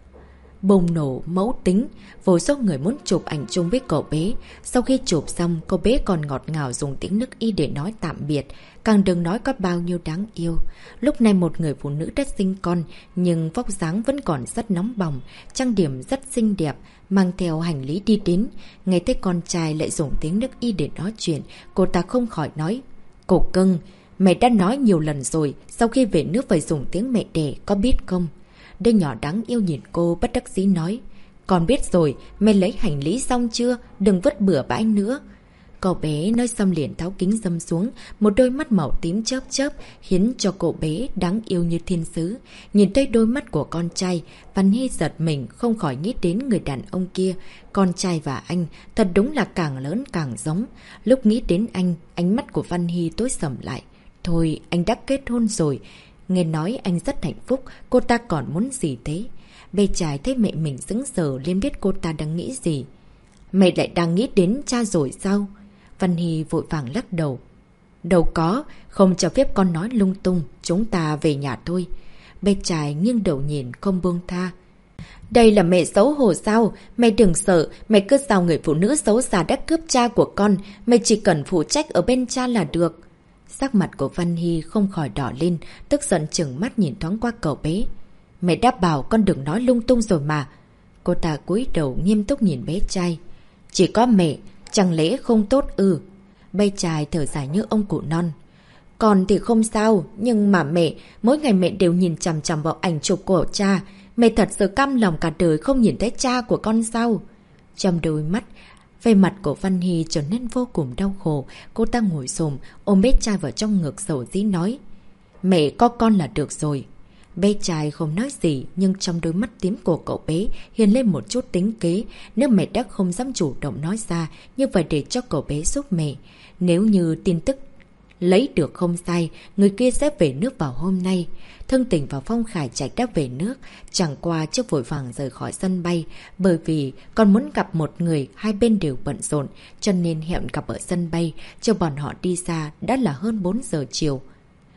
Speaker 1: bùng nổ mẫu tính. Vô số người muốn chụp ảnh chung với cậu bé. Sau khi chụp xong, cậu bé còn ngọt ngào dùng tiếng nước Y để nói tạm biệt. Càng đừng nói có bao nhiêu đáng yêu. Lúc này một người phụ nữ đã sinh con, nhưng vóc dáng vẫn còn rất nóng bỏng, trang điểm rất xinh đẹp, mang theo hành lý đi đến. Nghe thấy con trai lại dùng tiếng nước Y để nói chuyện, cô ta không khỏi nói: cô cưng, mẹ đã nói nhiều lần rồi, sau khi về nước phải dùng tiếng mẹ đẻ, có biết không? Đứa nhỏ đáng yêu nhìn cô bất đắc dĩ nói: con biết rồi, mẹ lấy hành lý xong chưa? Đừng vứt bừa bãi nữa. Cậu bé nói xong liền tháo kính râm xuống, một đôi mắt màu tím chớp chớp khiến cho cậu bé đáng yêu như thiên sứ. Nhìn thấy đôi mắt của con trai, Văn Hy giật mình không khỏi nghĩ đến người đàn ông kia. Con trai và anh thật đúng là càng lớn càng giống. Lúc nghĩ đến anh, ánh mắt của Văn Hy tối sầm lại. Thôi, anh đã kết hôn rồi. Nghe nói anh rất hạnh phúc, cô ta còn muốn gì thế? Bé trai thấy mẹ mình sững sờ liền biết cô ta đang nghĩ gì. Mẹ lại đang nghĩ đến cha rồi sao? Văn Hy vội vàng lắc đầu. Đâu có, không cho phép con nói lung tung, chúng ta về nhà thôi. Bé trai nghiêng đầu nhìn không buông tha. Đây là mẹ xấu hổ sao? Mẹ đừng sợ, mẹ cứ sao người phụ nữ xấu xa đã cướp cha của con, mẹ chỉ cần phụ trách ở bên cha là được. Sắc mặt của Văn Hy không khỏi đỏ lên, tức giận chừng mắt nhìn thoáng qua cậu bé. Mẹ đã bảo con đừng nói lung tung rồi mà. Cô ta cúi đầu nghiêm túc nhìn bé trai. Chỉ có mẹ, chẳng lẽ không tốt ư? Bé trai thở dài như ông cụ non. Con thì không sao, nhưng mà mẹ, mỗi ngày mẹ đều nhìn chằm chằm vào ảnh chụp của cha. Mẹ thật sự căm lòng cả đời không nhìn thấy cha của con sao? Trong đôi mắt, về mặt của Văn Hy trở nên vô cùng đau khổ. Cô ta ngồi xổm ôm bé trai vào trong ngực sầu dĩ nói: mẹ có con là được rồi. Bé trai không nói gì, nhưng trong đôi mắt tím của cậu bé hiện lên một chút tính kế. Nếu mẹ đã không dám chủ động nói ra, như vậy để cho cậu bé giúp mẹ. Nếu như tin tức lấy được không sai, người kia sẽ về nước vào hôm nay. Thương Tình và Phong Khải Trạch đã về nước, chẳng qua chưa vội vàng rời khỏi sân bay, bởi vì còn muốn gặp một người, hai bên đều bận rộn, cho nên hẹn gặp ở sân bay. Chờ bọn họ đi xa đã là hơn 4 giờ chiều.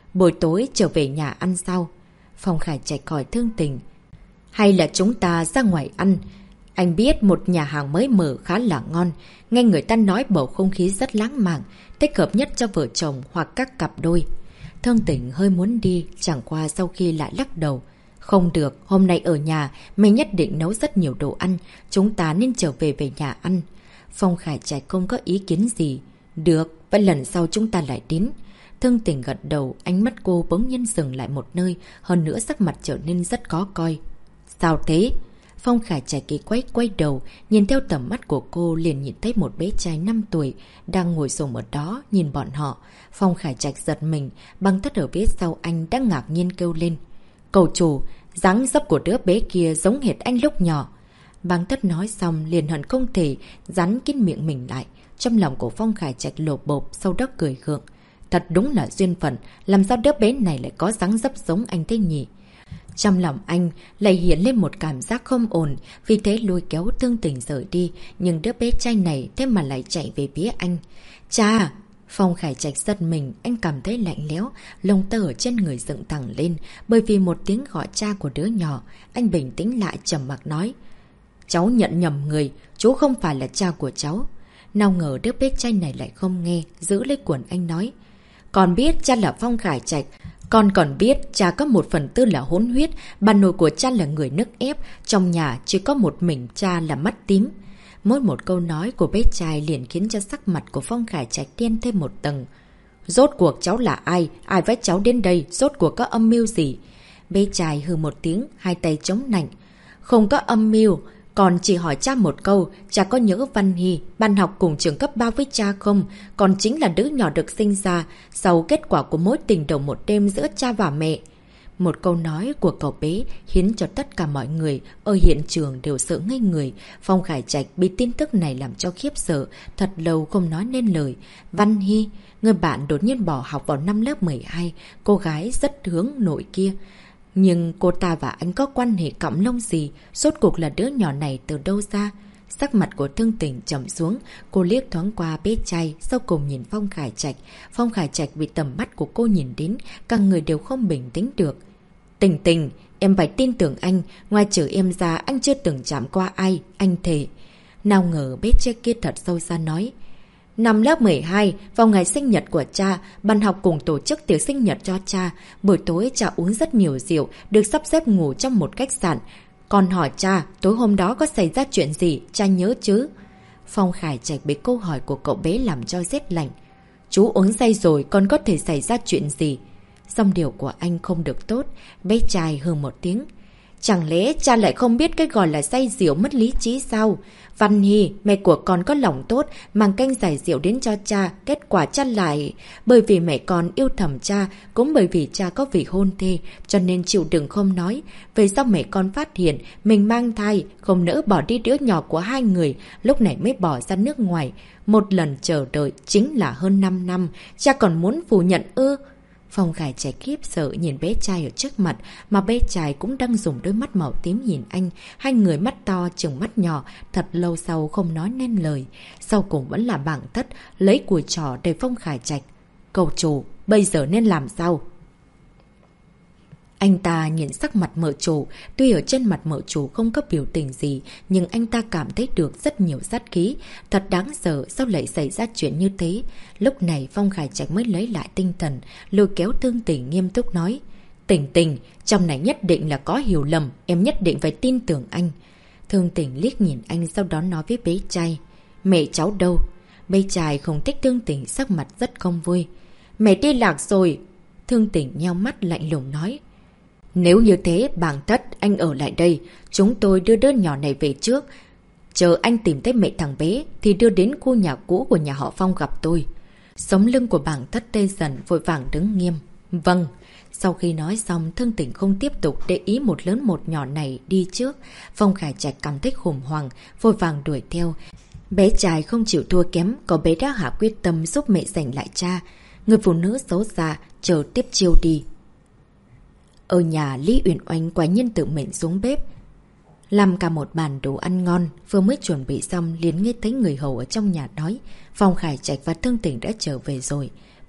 Speaker 1: Buổi tối trở về nhà ăn sao? Phong Khải Trạch hỏi Thương Tình. Hay là chúng ta ra ngoài ăn? Anh biết một nhà hàng mới mở khá là ngon. Nghe người ta nói bầu không khí rất lãng mạn, thích hợp nhất cho vợ chồng hoặc các cặp đôi. Thương Tình hơi muốn đi, chẳng qua sau khi lại lắc đầu. Không được, hôm nay ở nhà, mình nhất định nấu rất nhiều đồ ăn. Chúng ta nên trở về nhà ăn. Phong Khải Trạch không có ý kiến gì. Được, vậy lần sau chúng ta lại đến. Thương Tình gật đầu, ánh mắt cô bỗng nhiên dừng lại một nơi, hơn nữa sắc mặt trở nên rất khó coi. Sao thế? Phong Khải Trạch kỳ quay đầu, nhìn theo tầm mắt của cô liền nhìn thấy một bé trai 5 tuổi đang ngồi xổm ở đó nhìn bọn họ. Phong Khải Trạch giật mình, Băng Thất ở phía sau anh đang ngạc nhiên kêu lên. Cậu chủ, dáng dấp của đứa bé kia giống hệt anh lúc nhỏ. Băng Thất nói xong liền hận không thể dán kín miệng mình lại. Trong lòng của Phong Khải Trạch lột bột, sau đó cười gượng. Thật đúng là duyên phận, làm sao đứa bé này lại có dáng dấp giống anh thế nhỉ? Trong lòng anh lại hiện lên một cảm giác không ổn, vì thế lôi kéo Thương Tình rời đi, nhưng đứa bé trai này thế mà lại chạy về phía anh. Cha! Phong Khải Trạch giật mình, anh cảm thấy lạnh lẽo, lông tơ ở trên người dựng thẳng lên, bởi vì một tiếng gọi cha của đứa nhỏ. Anh bình tĩnh lại trầm mặc nói. Cháu nhận nhầm người, chú không phải là cha của cháu. Nào ngờ đứa bé trai này lại không nghe, giữ lấy quần anh nói. Con biết cha là Phong Khải Trạch, con còn biết cha có 1/4 là hỗn huyết, bà nội của cha là người nước ép, trong nhà chỉ có một mình cha là mắt tím. Mỗi một câu nói của bé trai liền khiến cho sắc mặt của Phong Khải Trạch đen thêm một tầng. Rốt cuộc cháu là ai? Ai vách cháu đến đây? Rốt cuộc có âm mưu gì? Bé trai hừ một tiếng, hai tay chống nạnh. Không có âm mưu. Còn chỉ hỏi cha một câu, cha có nhớ Văn Hy, bạn học cùng trường cấp 3 với cha không? Còn chính là đứa nhỏ được sinh ra sau kết quả của mối tình đầu một đêm giữa cha và mẹ. Một câu nói của cậu bé khiến cho tất cả mọi người ở hiện trường đều sợ ngây người. Phong Khải Trạch bị tin tức này làm cho khiếp sợ, thật lâu không nói nên lời. Văn Hy, người bạn đột nhiên bỏ học vào năm lớp 12, cô gái rất hướng nội kia. Nhưng cô ta và anh có quan hệ cọng lông gì? Rốt cuộc là đứa nhỏ này từ đâu ra? Sắc mặt của Thương Tình trầm xuống, cô liếc thoáng qua bé trai, sau cùng nhìn Phong Khải Trạch. Phong Khải Trạch bị tầm mắt của cô nhìn đến, cả người đều không bình tĩnh được. Tình Tình, em phải tin tưởng anh, ngoài trừ em ra anh chưa từng chạm qua ai, anh thề. Nào ngờ bé trai kia thật sâu xa nói. Năm lớp 12, vào ngày sinh nhật của cha, ban học cùng tổ chức tiệc sinh nhật cho cha. Buổi tối cha uống rất nhiều rượu, được sắp xếp ngủ trong một khách sạn. Con hỏi cha, tối hôm đó có xảy ra chuyện gì, cha nhớ chứ? Phong Khải Trạch bị câu hỏi của cậu bé làm cho rét lạnh. Chú uống say rồi, còn có thể xảy ra chuyện gì? Dòng điệu của anh không được tốt, bé trai hừ một tiếng. Chẳng lẽ cha lại không biết cái gọi là say rượu mất lý trí sao? Văn Hy, mẹ của con có lòng tốt, mang canh giải rượu đến cho cha, kết quả cha lại... Bởi vì mẹ con yêu thầm cha, cũng bởi vì cha có vị hôn thê, cho nên chịu đựng không nói. Về sau mẹ con phát hiện, mình mang thai, không nỡ bỏ đi đứa nhỏ của hai người, lúc này mới bỏ ra nước ngoài. Một lần chờ đợi chính là hơn 5 năm, cha còn muốn phủ nhận ư? Phong Khải Trạch khiếp sợ nhìn bé trai ở trước mặt, mà bé trai cũng đang dùng đôi mắt màu tím nhìn anh. Hai người mắt to chừng mắt nhỏ, thật lâu sau không nói nên lời. Sau cùng vẫn là Bảng Thất lấy cùi trỏ để Phong Khải Trạch. Cậu chủ, bây giờ nên làm sao? Anh ta nhìn sắc mặt mợ chủ, tuy ở trên mặt mợ chủ không có biểu tình gì, nhưng anh ta cảm thấy được rất nhiều sát khí. Thật đáng sợ, sao lại xảy ra chuyện như thế? Lúc này Phong Khải Trạch mới lấy lại tinh thần, lôi kéo Thương Tình nghiêm túc nói. Tình Tình, trong này nhất định là có hiểu lầm, em nhất định phải tin tưởng anh. Thương Tình liếc nhìn anh, sau đó nói với bé trai. Mẹ cháu đâu? Bé trai không thích Thương Tình, sắc mặt rất không vui. Mẹ đi lạc rồi. Thương Tình nheo mắt lạnh lùng nói. Nếu như thế, Bảng Thất, anh ở lại đây. Chúng tôi đưa đứa nhỏ này về trước. Chờ anh tìm thấy mẹ thằng bé, thì đưa đến khu nhà cũ của nhà họ Phong gặp tôi. Sống lưng của Bảng Thất tê dần, vội vàng đứng nghiêm. Vâng. Sau khi nói xong, Thương Tình không tiếp tục để ý một lớn một nhỏ này đi trước. Phong Khải Trạch cảm thấy khủng hoảng, vội vàng đuổi theo. Bé trai không chịu thua kém, có bé đã hạ quyết tâm giúp mẹ giành lại cha. Người phụ nữ xấu xa, chờ tiếp chiêu đi. Ở nhà, Lý Uyển Oanh quả nhiên tự mình xuống bếp, làm cả một bàn đồ ăn ngon. Vừa mới chuẩn bị xong liền nghe thấy người hầu ở trong nhà nói Phong Khải Trạch và Thương Tình đã trở về rồi.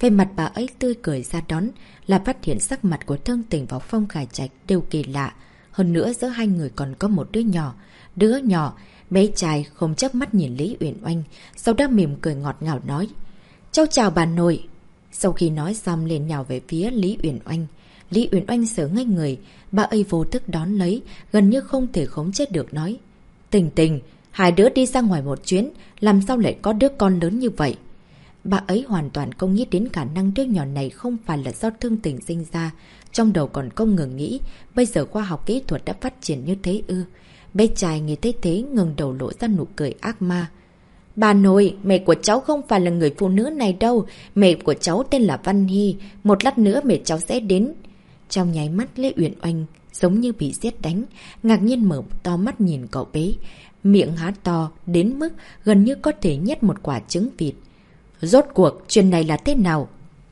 Speaker 1: Về mặt bà ấy tươi cười ra đón, là phát hiện sắc mặt của Thương Tình và Phong Khải Trạch đều kỳ lạ. Hơn nữa giữa hai người còn có một đứa nhỏ. Đứa nhỏ, bé trai không chớp mắt nhìn Lý Uyển Oanh, sau đó mỉm cười ngọt ngào nói: "Cháu chào bà nội." Sau khi nói xong liền nhào về phía Lý Uyển Oanh. Lý Uyển Oanh sớ ngây người, bà ấy vô thức đón lấy, gần như không thể khống chế được nói: "Tình Tình, hai đứa đi ra ngoài một chuyến, làm sao lại có đứa con lớn như vậy?" Bà ấy hoàn toàn không nghĩ đến khả năng đứa nhỏ này không phải là do Thương Tình sinh ra. Trong đầu còn không ngừng nghĩ, bây giờ khoa học kỹ thuật đã phát triển như thế ư? Bé trai nghe thấy thế ngừng đầu lộ ra nụ cười ác ma. "Bà nội, mẹ của cháu không phải là người phụ nữ này đâu. Mẹ của cháu tên là Văn Hy. Một lát nữa mẹ cháu sẽ đến." Trong nháy mắt Lê Uyển Oanh giống như bị sét đánh, ngạc nhiên mở to mắt nhìn cậu bé. Miệng há to đến mức gần như có thể nhét một quả trứng vịt. Rốt cuộc chuyện này là thế nào?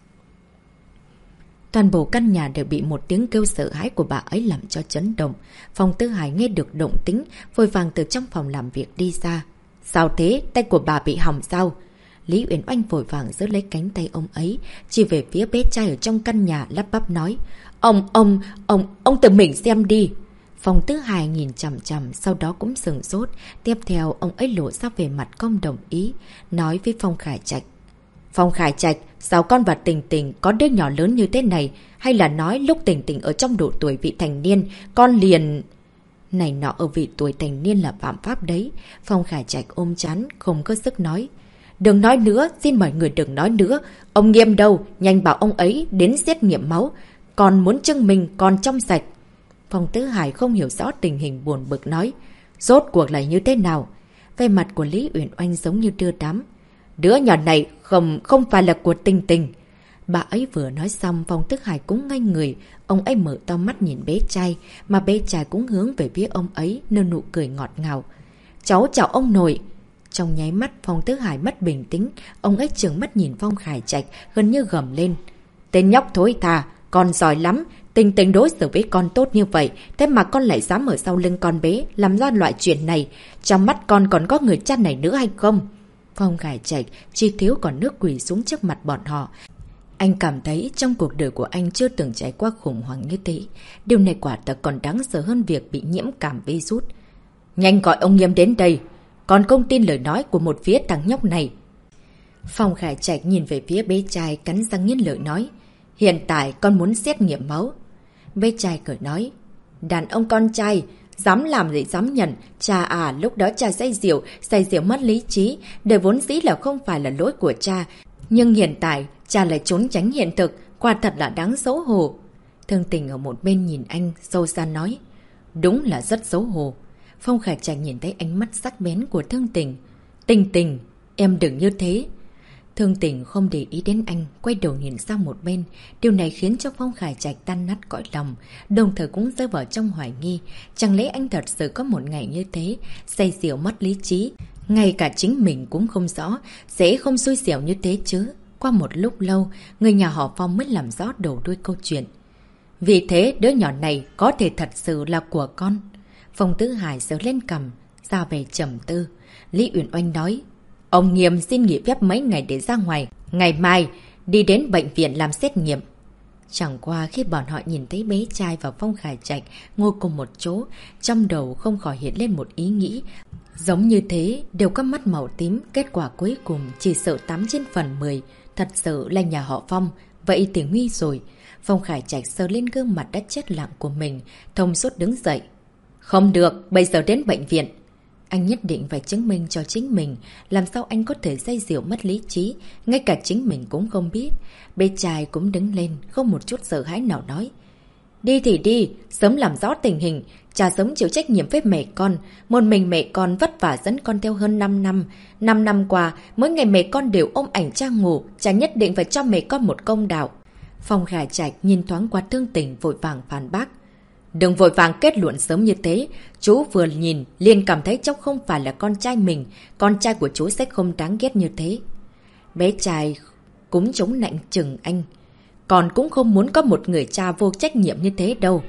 Speaker 1: Toàn bộ căn nhà đều bị một tiếng kêu sợ hãi của bà ấy làm cho chấn động. Phong Tư Hải nghe được động tĩnh, vội vàng từ trong phòng làm việc đi ra. "Sao thế? Tay của bà bị hỏng sao?" Lý Uyển Oanh vội vàng giữ lấy cánh tay ông ấy, chỉ về phía bé trai ở trong căn nhà lắp bắp nói: Ông tự mình xem đi." Phong Tư Hải nhìn chằm chằm, sau đó cũng sừng sốt. Tiếp theo ông ấy lộ ra về mặt không đồng ý, nói với Phong Khải Trạch: "Phong Khải Trạch, sao con và Tình Tình có đứa nhỏ lớn như thế này? Hay là nói lúc Tình Tình ở trong độ tuổi vị thành niên, con liền..." Này nọ ở vị tuổi thành niên là phạm pháp đấy. Phong Khải Trạch ôm chán, không có sức nói: "Đừng nói nữa, xin mời người đừng nói nữa. Ông Nghiêm đâu, nhanh bảo ông ấy đến xét nghiệm máu. Còn muốn chứng minh còn trong sạch." Phong Tứ Hải không hiểu rõ tình hình buồn bực nói: "Rốt cuộc là như thế nào?" Về mặt của Lý Uyển Oanh giống như đưa đám: "Đứa nhỏ này không phải là của Tình Tình." Bà ấy vừa nói xong, Phong Tứ Hải cũng ngây người. Ông ấy mở to mắt nhìn bé trai, mà bé trai cũng hướng về phía ông ấy, nở nụ cười ngọt ngào: "Cháu chào ông nội." Trong nháy mắt Phong Tứ Hải mất bình tĩnh, ông ấy trừng mắt nhìn Phong Khải Trạch, gần như gầm lên: "Tên nhóc thối tha, con giỏi lắm. Tình Tình đối xử với con tốt như vậy, thế mà con lại dám ở sau lưng con bé làm ra loại chuyện này. Trong mắt con còn có người cha này nữa hay không?" Phong Khải Trạch chỉ thiếu còn nước quỳ xuống trước mặt bọn họ. Anh cảm thấy trong cuộc đời của anh chưa từng trải qua khủng hoảng như thế. Điều này quả thật còn đáng sợ hơn việc bị nhiễm cảm virus. "Nhanh gọi ông Nghiêm đến đây. Còn không tin lời nói của một phía thằng nhóc này." Phong Khải Trạch nhìn về phía bé trai, cắn răng nghiến lợi nói: "Hiện tại con muốn xét nghiệm máu." Bé trai cười nói: "Đàn ông con trai, dám làm gì dám nhận. Cha à, lúc đó cha say rượu mất lý trí, để vốn dĩ là không phải là lỗi của cha. Nhưng hiện tại, cha lại trốn tránh hiện thực, quả thật là đáng xấu hổ." Thương Tình ở một bên nhìn anh, sâu xa nói: "Đúng là rất xấu hổ." Phong Khải Trạch nhìn thấy ánh mắt sắc bén của Thương Tình: "Tình Tình, em đừng như thế." Thương Tình không để ý đến anh, quay đầu nhìn sang một bên. Điều này khiến cho Phong Khải Trạch tan nát cõi lòng, đồng thời cũng rơi vào trong hoài nghi. Chẳng lẽ anh thật sự có một ngày như thế, say rượu mất lý trí, ngay cả chính mình cũng không rõ, sẽ không xui xẻo như thế chứ? Qua một lúc lâu, người nhà họ Phong mới làm rõ đầu đuôi câu chuyện. "Vì thế đứa nhỏ này có thể thật sự là của con." Phong Tứ Hải giơ lên cằm, ra về trầm tư. Lý Uyển Oanh nói: "Ông Nghiêm xin nghỉ phép mấy ngày để ra ngoài, ngày mai đi đến bệnh viện làm xét nghiệm." Chẳng qua khi bọn họ nhìn thấy bé trai và Phong Khải Trạch ngồi cùng một chỗ, trong đầu không khỏi hiện lên một ý nghĩ. Giống như thế, đều có mắt màu tím, kết quả cuối cùng chỉ sợ 8/10. Thật sự là nhà họ Phong, vậy thì nguy rồi. Phong Khải Trạch sờ lên gương mặt đã chết lặng của mình, thông suốt đứng dậy: "Không được, bây giờ đến bệnh viện." Anh nhất định phải chứng minh cho chính mình. Làm sao anh có thể say rượu mất lý trí, ngay cả chính mình cũng không biết. Bé trai cũng đứng lên, không một chút sợ hãi nào nói: "Đi thì đi, sớm làm rõ tình hình. Cha sớm chịu trách nhiệm với mẹ con. Một mình mẹ con vất vả dẫn con theo hơn 5 năm. 5 năm qua, mỗi ngày mẹ con đều ôm ảnh cha ngủ. Cha nhất định phải cho mẹ con một công đạo." Phong Khải Trạch nhìn thoáng qua Thương Tình, vội vàng phản bác: "Đừng vội vàng kết luận sớm như thế. Chú vừa nhìn liền cảm thấy cháu không phải là con trai mình. Con trai của chú sẽ không đáng ghét như thế." Bé trai cũng chống nạnh chừng anh: "Còn cũng không muốn có một người cha vô trách nhiệm như thế đâu."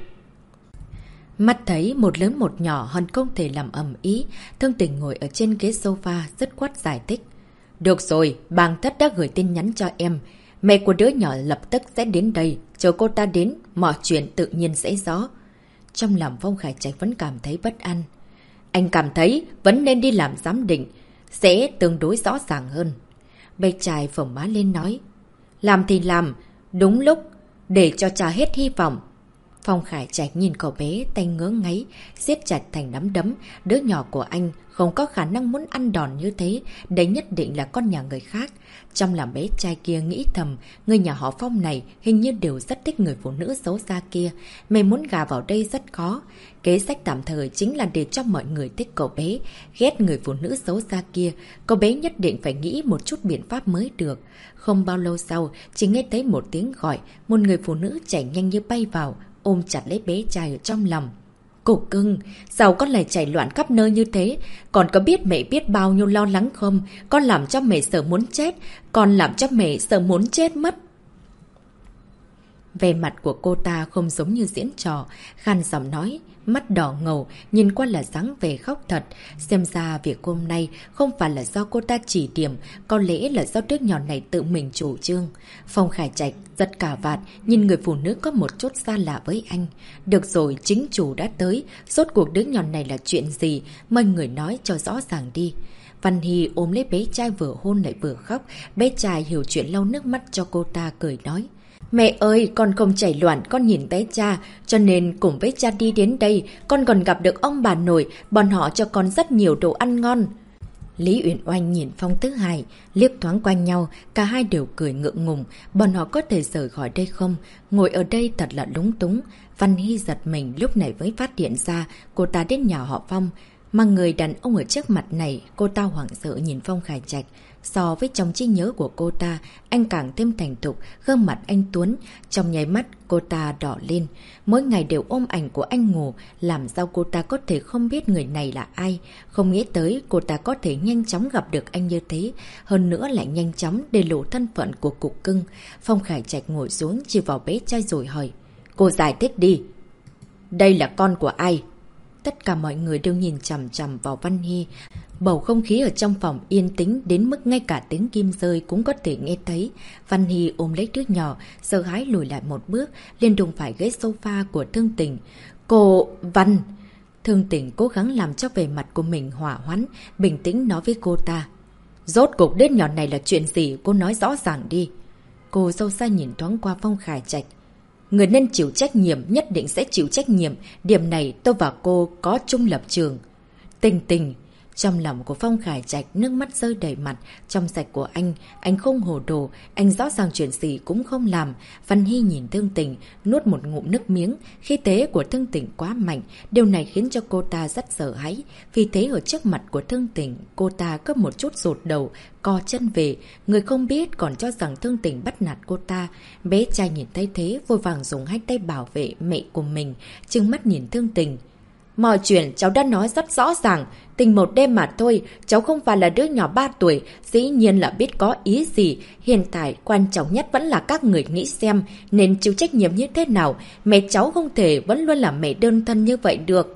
Speaker 1: Mắt thấy một lớn một nhỏ hận không thể làm ầm ĩ, Thương Tình ngồi ở trên ghế sofa dứt khoát giải thích: "Được rồi, bàng thất đã gửi tin nhắn cho em. Mẹ của đứa nhỏ lập tức sẽ đến đây, chờ cô ta đến, mọi chuyện tự nhiên sẽ rõ. Trong lòng Phong Khải Trạch vẫn cảm thấy bất an. Anh cảm thấy vẫn nên đi làm giám định, sẽ tương đối rõ ràng hơn. Bé trai phồng má lên nói. Làm thì làm, đúng lúc, để cho cha hết hy vọng. Phong Khải Trạch nhìn cậu bé tay ngứa ngáy, siết chặt thành nắm đấm. Đứa nhỏ của anh không có khả năng muốn ăn đòn như thế, đấy nhất định là con nhà người khác. Trong lòng bé trai kia nghĩ thầm, người nhà họ Phong này hình như đều rất thích người phụ nữ xấu xa kia. Mày muốn gà vào đây rất khó. Kế sách tạm thời chính là để cho mọi người thích cậu bé, ghét người phụ nữ xấu xa kia. Cậu bé nhất định phải nghĩ một chút biện pháp mới được. Không bao lâu sau, chỉ nghe thấy một tiếng gọi, một người phụ nữ chạy nhanh như bay vào, ôm chặt lấy bé trai ở trong lòng. Cục cưng, sao con lại chạy loạn khắp nơi như thế? Con có biết mẹ biết bao nhiêu lo lắng không? Con làm cho mẹ sợ muốn chết. Con làm cho mẹ sợ muốn chết mất. Vẻ mặt của cô ta không giống như diễn trò, khàn giọng nói, mắt đỏ ngầu, nhìn qua là dáng vẻ khóc thật. Xem ra việc hôm nay không phải là do cô ta chỉ điểm, có lẽ là do đứa nhỏ này tự mình chủ trương. Phong Khải Trạch rất cả vạt, nhìn người phụ nữ có một chút xa lạ với anh. Được rồi, chính chủ đã tới, rốt cuộc đứa nhỏ này là chuyện gì, mời người nói cho rõ ràng đi. Văn Hy ôm lấy bé trai vừa hôn lại vừa khóc, bé trai hiểu chuyện lau nước mắt cho cô ta cười nói. Mẹ ơi, con không chảy loạn, con nhìn thấy cha, cho nên cùng với cha đi đến đây, con còn gặp được ông bà nội, bọn họ cho con rất nhiều đồ ăn ngon. Lý Uyển Oanh nhìn Phong Tứ Hải, liếc thoáng quanh nhau, cả hai đều cười ngượng ngùng, bọn họ có thể rời khỏi đây không? Ngồi ở đây thật là lúng túng. Văn Hy giật mình lúc này mới phát hiện ra cô ta đến nhà họ Phong, mà người đàn ông ở trước mặt này, cô ta hoảng sợ nhìn Phong Khải Trạch. So với trong trí nhớ của cô ta, anh càng thêm thành thục, gương mặt anh Tuấn. Trong nháy mắt, cô ta đỏ lên. Mỗi ngày đều ôm ảnh của anh ngủ, làm sao cô ta có thể không biết người này là ai. Không nghĩ tới cô ta có thể nhanh chóng gặp được anh như thế. Hơn nữa lại nhanh chóng để lộ thân phận của cục cưng. Phong Khải Trạch ngồi xuống, chỉ vào bé trai rồi hỏi. Cô giải thích đi. Đây là con của ai? Tất cả mọi người đều nhìn chằm chằm vào Văn Hy. Bầu không khí ở trong phòng yên tĩnh đến mức ngay cả tiếng kim rơi cũng có thể nghe thấy. Văn Hy ôm lấy đứa nhỏ, sợ hãi lùi lại một bước, liền đụng phải ghế sofa của Thương Tình. Cô... Văn... Thương Tình cố gắng làm cho vẻ mặt của mình hỏa hoãn, bình tĩnh nói với cô ta. Rốt cuộc đứa nhỏ này là chuyện gì, cô nói rõ ràng đi. Cô sâu xa nhìn thoáng qua Phong Khải Trạch. Người nên chịu trách nhiệm nhất định sẽ chịu trách nhiệm. Điểm này tôi và cô có chung lập trường. Tình Tình. Trong lòng của Phong Khải Trạch nước mắt rơi đầy mặt. Trong sạch của anh không hồ đồ. Anh rõ ràng chuyện gì cũng không làm. Văn Hy nhìn Thương Tình, nuốt một ngụm nước miếng. Khí thế của Thương Tình quá mạnh. Điều này khiến cho cô ta rất sợ hãi. Vì thế ở trước mặt của Thương Tình, cô ta có một chút rụt đầu, co chân về. Người không biết còn cho rằng Thương Tình bắt nạt cô ta. Bé trai nhìn thấy thế, vội vàng dùng hai tay bảo vệ mẹ của mình, trừng mắt nhìn Thương Tình. Mọi chuyện cháu đã nói rất rõ ràng, tình một đêm mà thôi, cháu không phải là đứa nhỏ 3 tuổi, dĩ nhiên là biết có ý gì. Hiện tại quan trọng nhất vẫn là các người nghĩ xem nên chịu trách nhiệm như thế nào. Mẹ cháu không thể vẫn luôn là mẹ đơn thân như vậy được.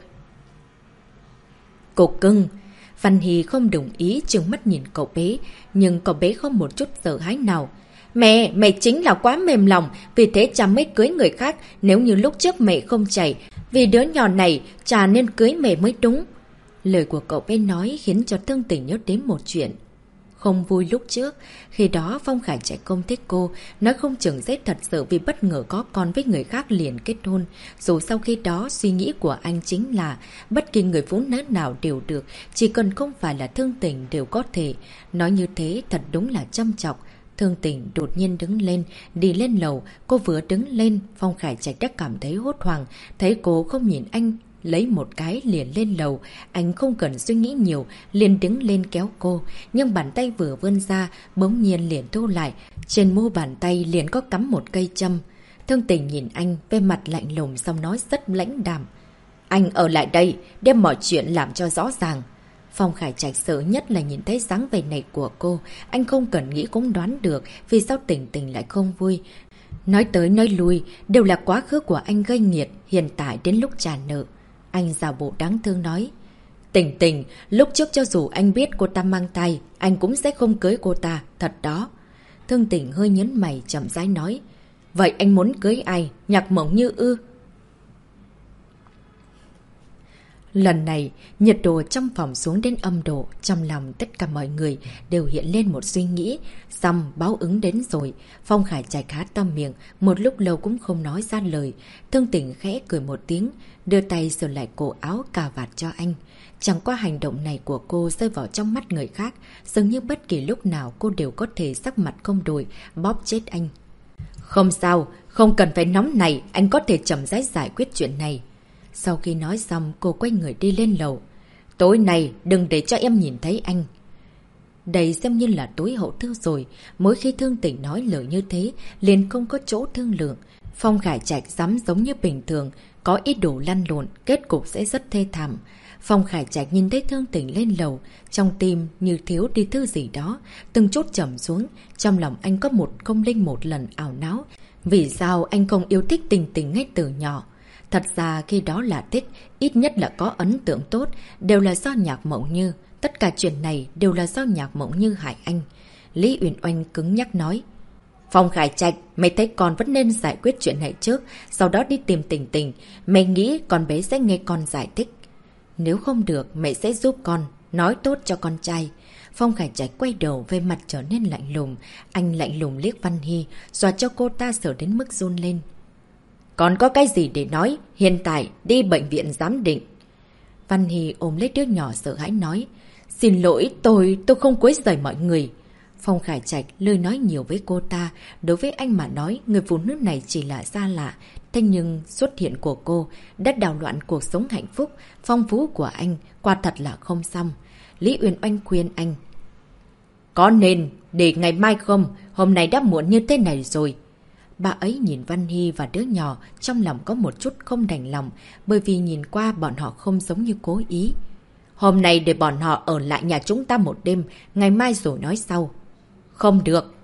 Speaker 1: Cục cưng. Văn Hy không đồng ý, trừng mắt nhìn cậu bé, nhưng cậu bé không một chút sợ hãi nào. Mẹ chính là quá mềm lòng, vì thế cha mới cưới người khác. Nếu như lúc trước mẹ không chạy, vì đứa nhỏ này, cha nên cưới mẹ mới đúng. Lời của cậu bé nói khiến cho Thương Tình nhớ đến một chuyện không vui lúc trước. Khi đó Phong Khải Trạch không thích cô, nói không chừng sẽ thật sự vì bất ngờ có con với người khác liền kết hôn. Dù sau khi đó suy nghĩ của anh chính là bất kỳ người phụ nữ nào đều được, chỉ cần không phải là Thương Tình đều có thể. Nói như thế thật đúng là châm chọc. Thương Tình đột nhiên đứng lên, đi lên lầu. Cô vừa đứng lên, Phong Khải Trạch đã cảm thấy hốt hoảng. Thấy cô không nhìn anh, lấy một cái liền lên lầu. Anh không cần suy nghĩ nhiều, liền đứng lên kéo cô. Nhưng bàn tay vừa vươn ra, bỗng nhiên liền thu lại. Trên mu bàn tay liền có cắm một cây châm. Thương Tình nhìn anh, vẻ mặt lạnh lùng, xong nói rất lãnh đạm. Anh ở lại đây, đem mọi chuyện làm cho rõ ràng. Phong Khải Trạch sợ nhất là nhìn thấy dáng vẻ này của cô. Anh không cần nghĩ cũng đoán được vì sao Tình Tình lại không vui. Nói tới nói lui, đều là quá khứ của anh gây nghiệt, hiện tại đến lúc trả nợ. Anh giả bộ đáng thương nói. Tình Tình, lúc trước cho dù anh biết cô ta mang thai, anh cũng sẽ không cưới cô ta, thật đó. Thương Tỉnh hơi nhấn mày chậm rãi nói. Vậy anh muốn cưới ai? Nhạc Mộng Như ư? Lần này, nhiệt độ trong phòng xuống đến âm độ, trong lòng tất cả mọi người đều hiện lên một suy nghĩ. Xong, báo ứng đến rồi. Phong Khải Trạch há to miệng, một lúc lâu cũng không nói ra lời. Thương Tỉnh khẽ cười một tiếng, đưa tay sờ lại cổ áo cà vạt cho anh. Chẳng qua hành động này của cô rơi vào trong mắt người khác, dường như bất kỳ lúc nào cô đều có thể sắc mặt không đổi, bóp chết anh. Không sao, không cần phải nóng này, anh có thể chậm rãi giải quyết chuyện này. Sau khi nói xong, cô quay người đi lên lầu. Tối nay, đừng để cho em nhìn thấy anh. Đây xem như là tối hậu thư rồi. Mỗi khi Thương Tỉnh nói lời như thế, liền không có chỗ thương lượng. Phong Khải Trạch dám giống như bình thường, có ý đồ lăn lộn, kết cục sẽ rất thê thảm. Phong Khải Trạch nhìn thấy Thương Tỉnh lên lầu, trong tim như thiếu đi thứ gì đó, từng chút trầm xuống. Trong lòng anh có một lần ảo não. Vì sao anh không yêu thích Tình Tình ngay từ nhỏ? Thật ra khi đó là thích, ít nhất là có ấn tượng tốt, đều là do Nhạc Mộng Như. Tất cả chuyện này đều là do Nhạc Mộng Như hại anh. Lý Uyển Oanh cứng nhắc nói. Phong Khải Trạch, mày thấy con vẫn nên giải quyết chuyện này trước, sau đó đi tìm Tình Tình. Mày nghĩ con bé sẽ nghe con giải thích. Nếu không được, mẹ sẽ giúp con, nói tốt cho con trai. Phong Khải Trạch quay đầu về mặt trở nên lạnh lùng. Anh lạnh lùng liếc Văn Hy, dọa cho cô ta sợ đến mức run lên. Còn có cái gì để nói? Hiện tại đi bệnh viện giám định. Văn Hy ôm lấy đứa nhỏ sợ hãi nói. Xin lỗi, tôi không quấy rầy mọi người. Phong Khải Trạch lời nói nhiều với cô ta. Đối với anh mà nói, người phụ nữ này chỉ là xa lạ. Thế nhưng xuất hiện của cô đã đảo loạn cuộc sống hạnh phúc, phong phú của anh, quả thật là không xong. Lý Uyển Oanh khuyên anh. Có nên để ngày mai không? Hôm nay đã muộn như thế này rồi. Bà ấy nhìn Văn Hy và đứa nhỏ, trong lòng có một chút không đành lòng, bởi vì nhìn qua bọn họ không giống như cố ý. Hôm nay để bọn họ ở lại nhà chúng ta một đêm, ngày mai rồi nói sau. Không được.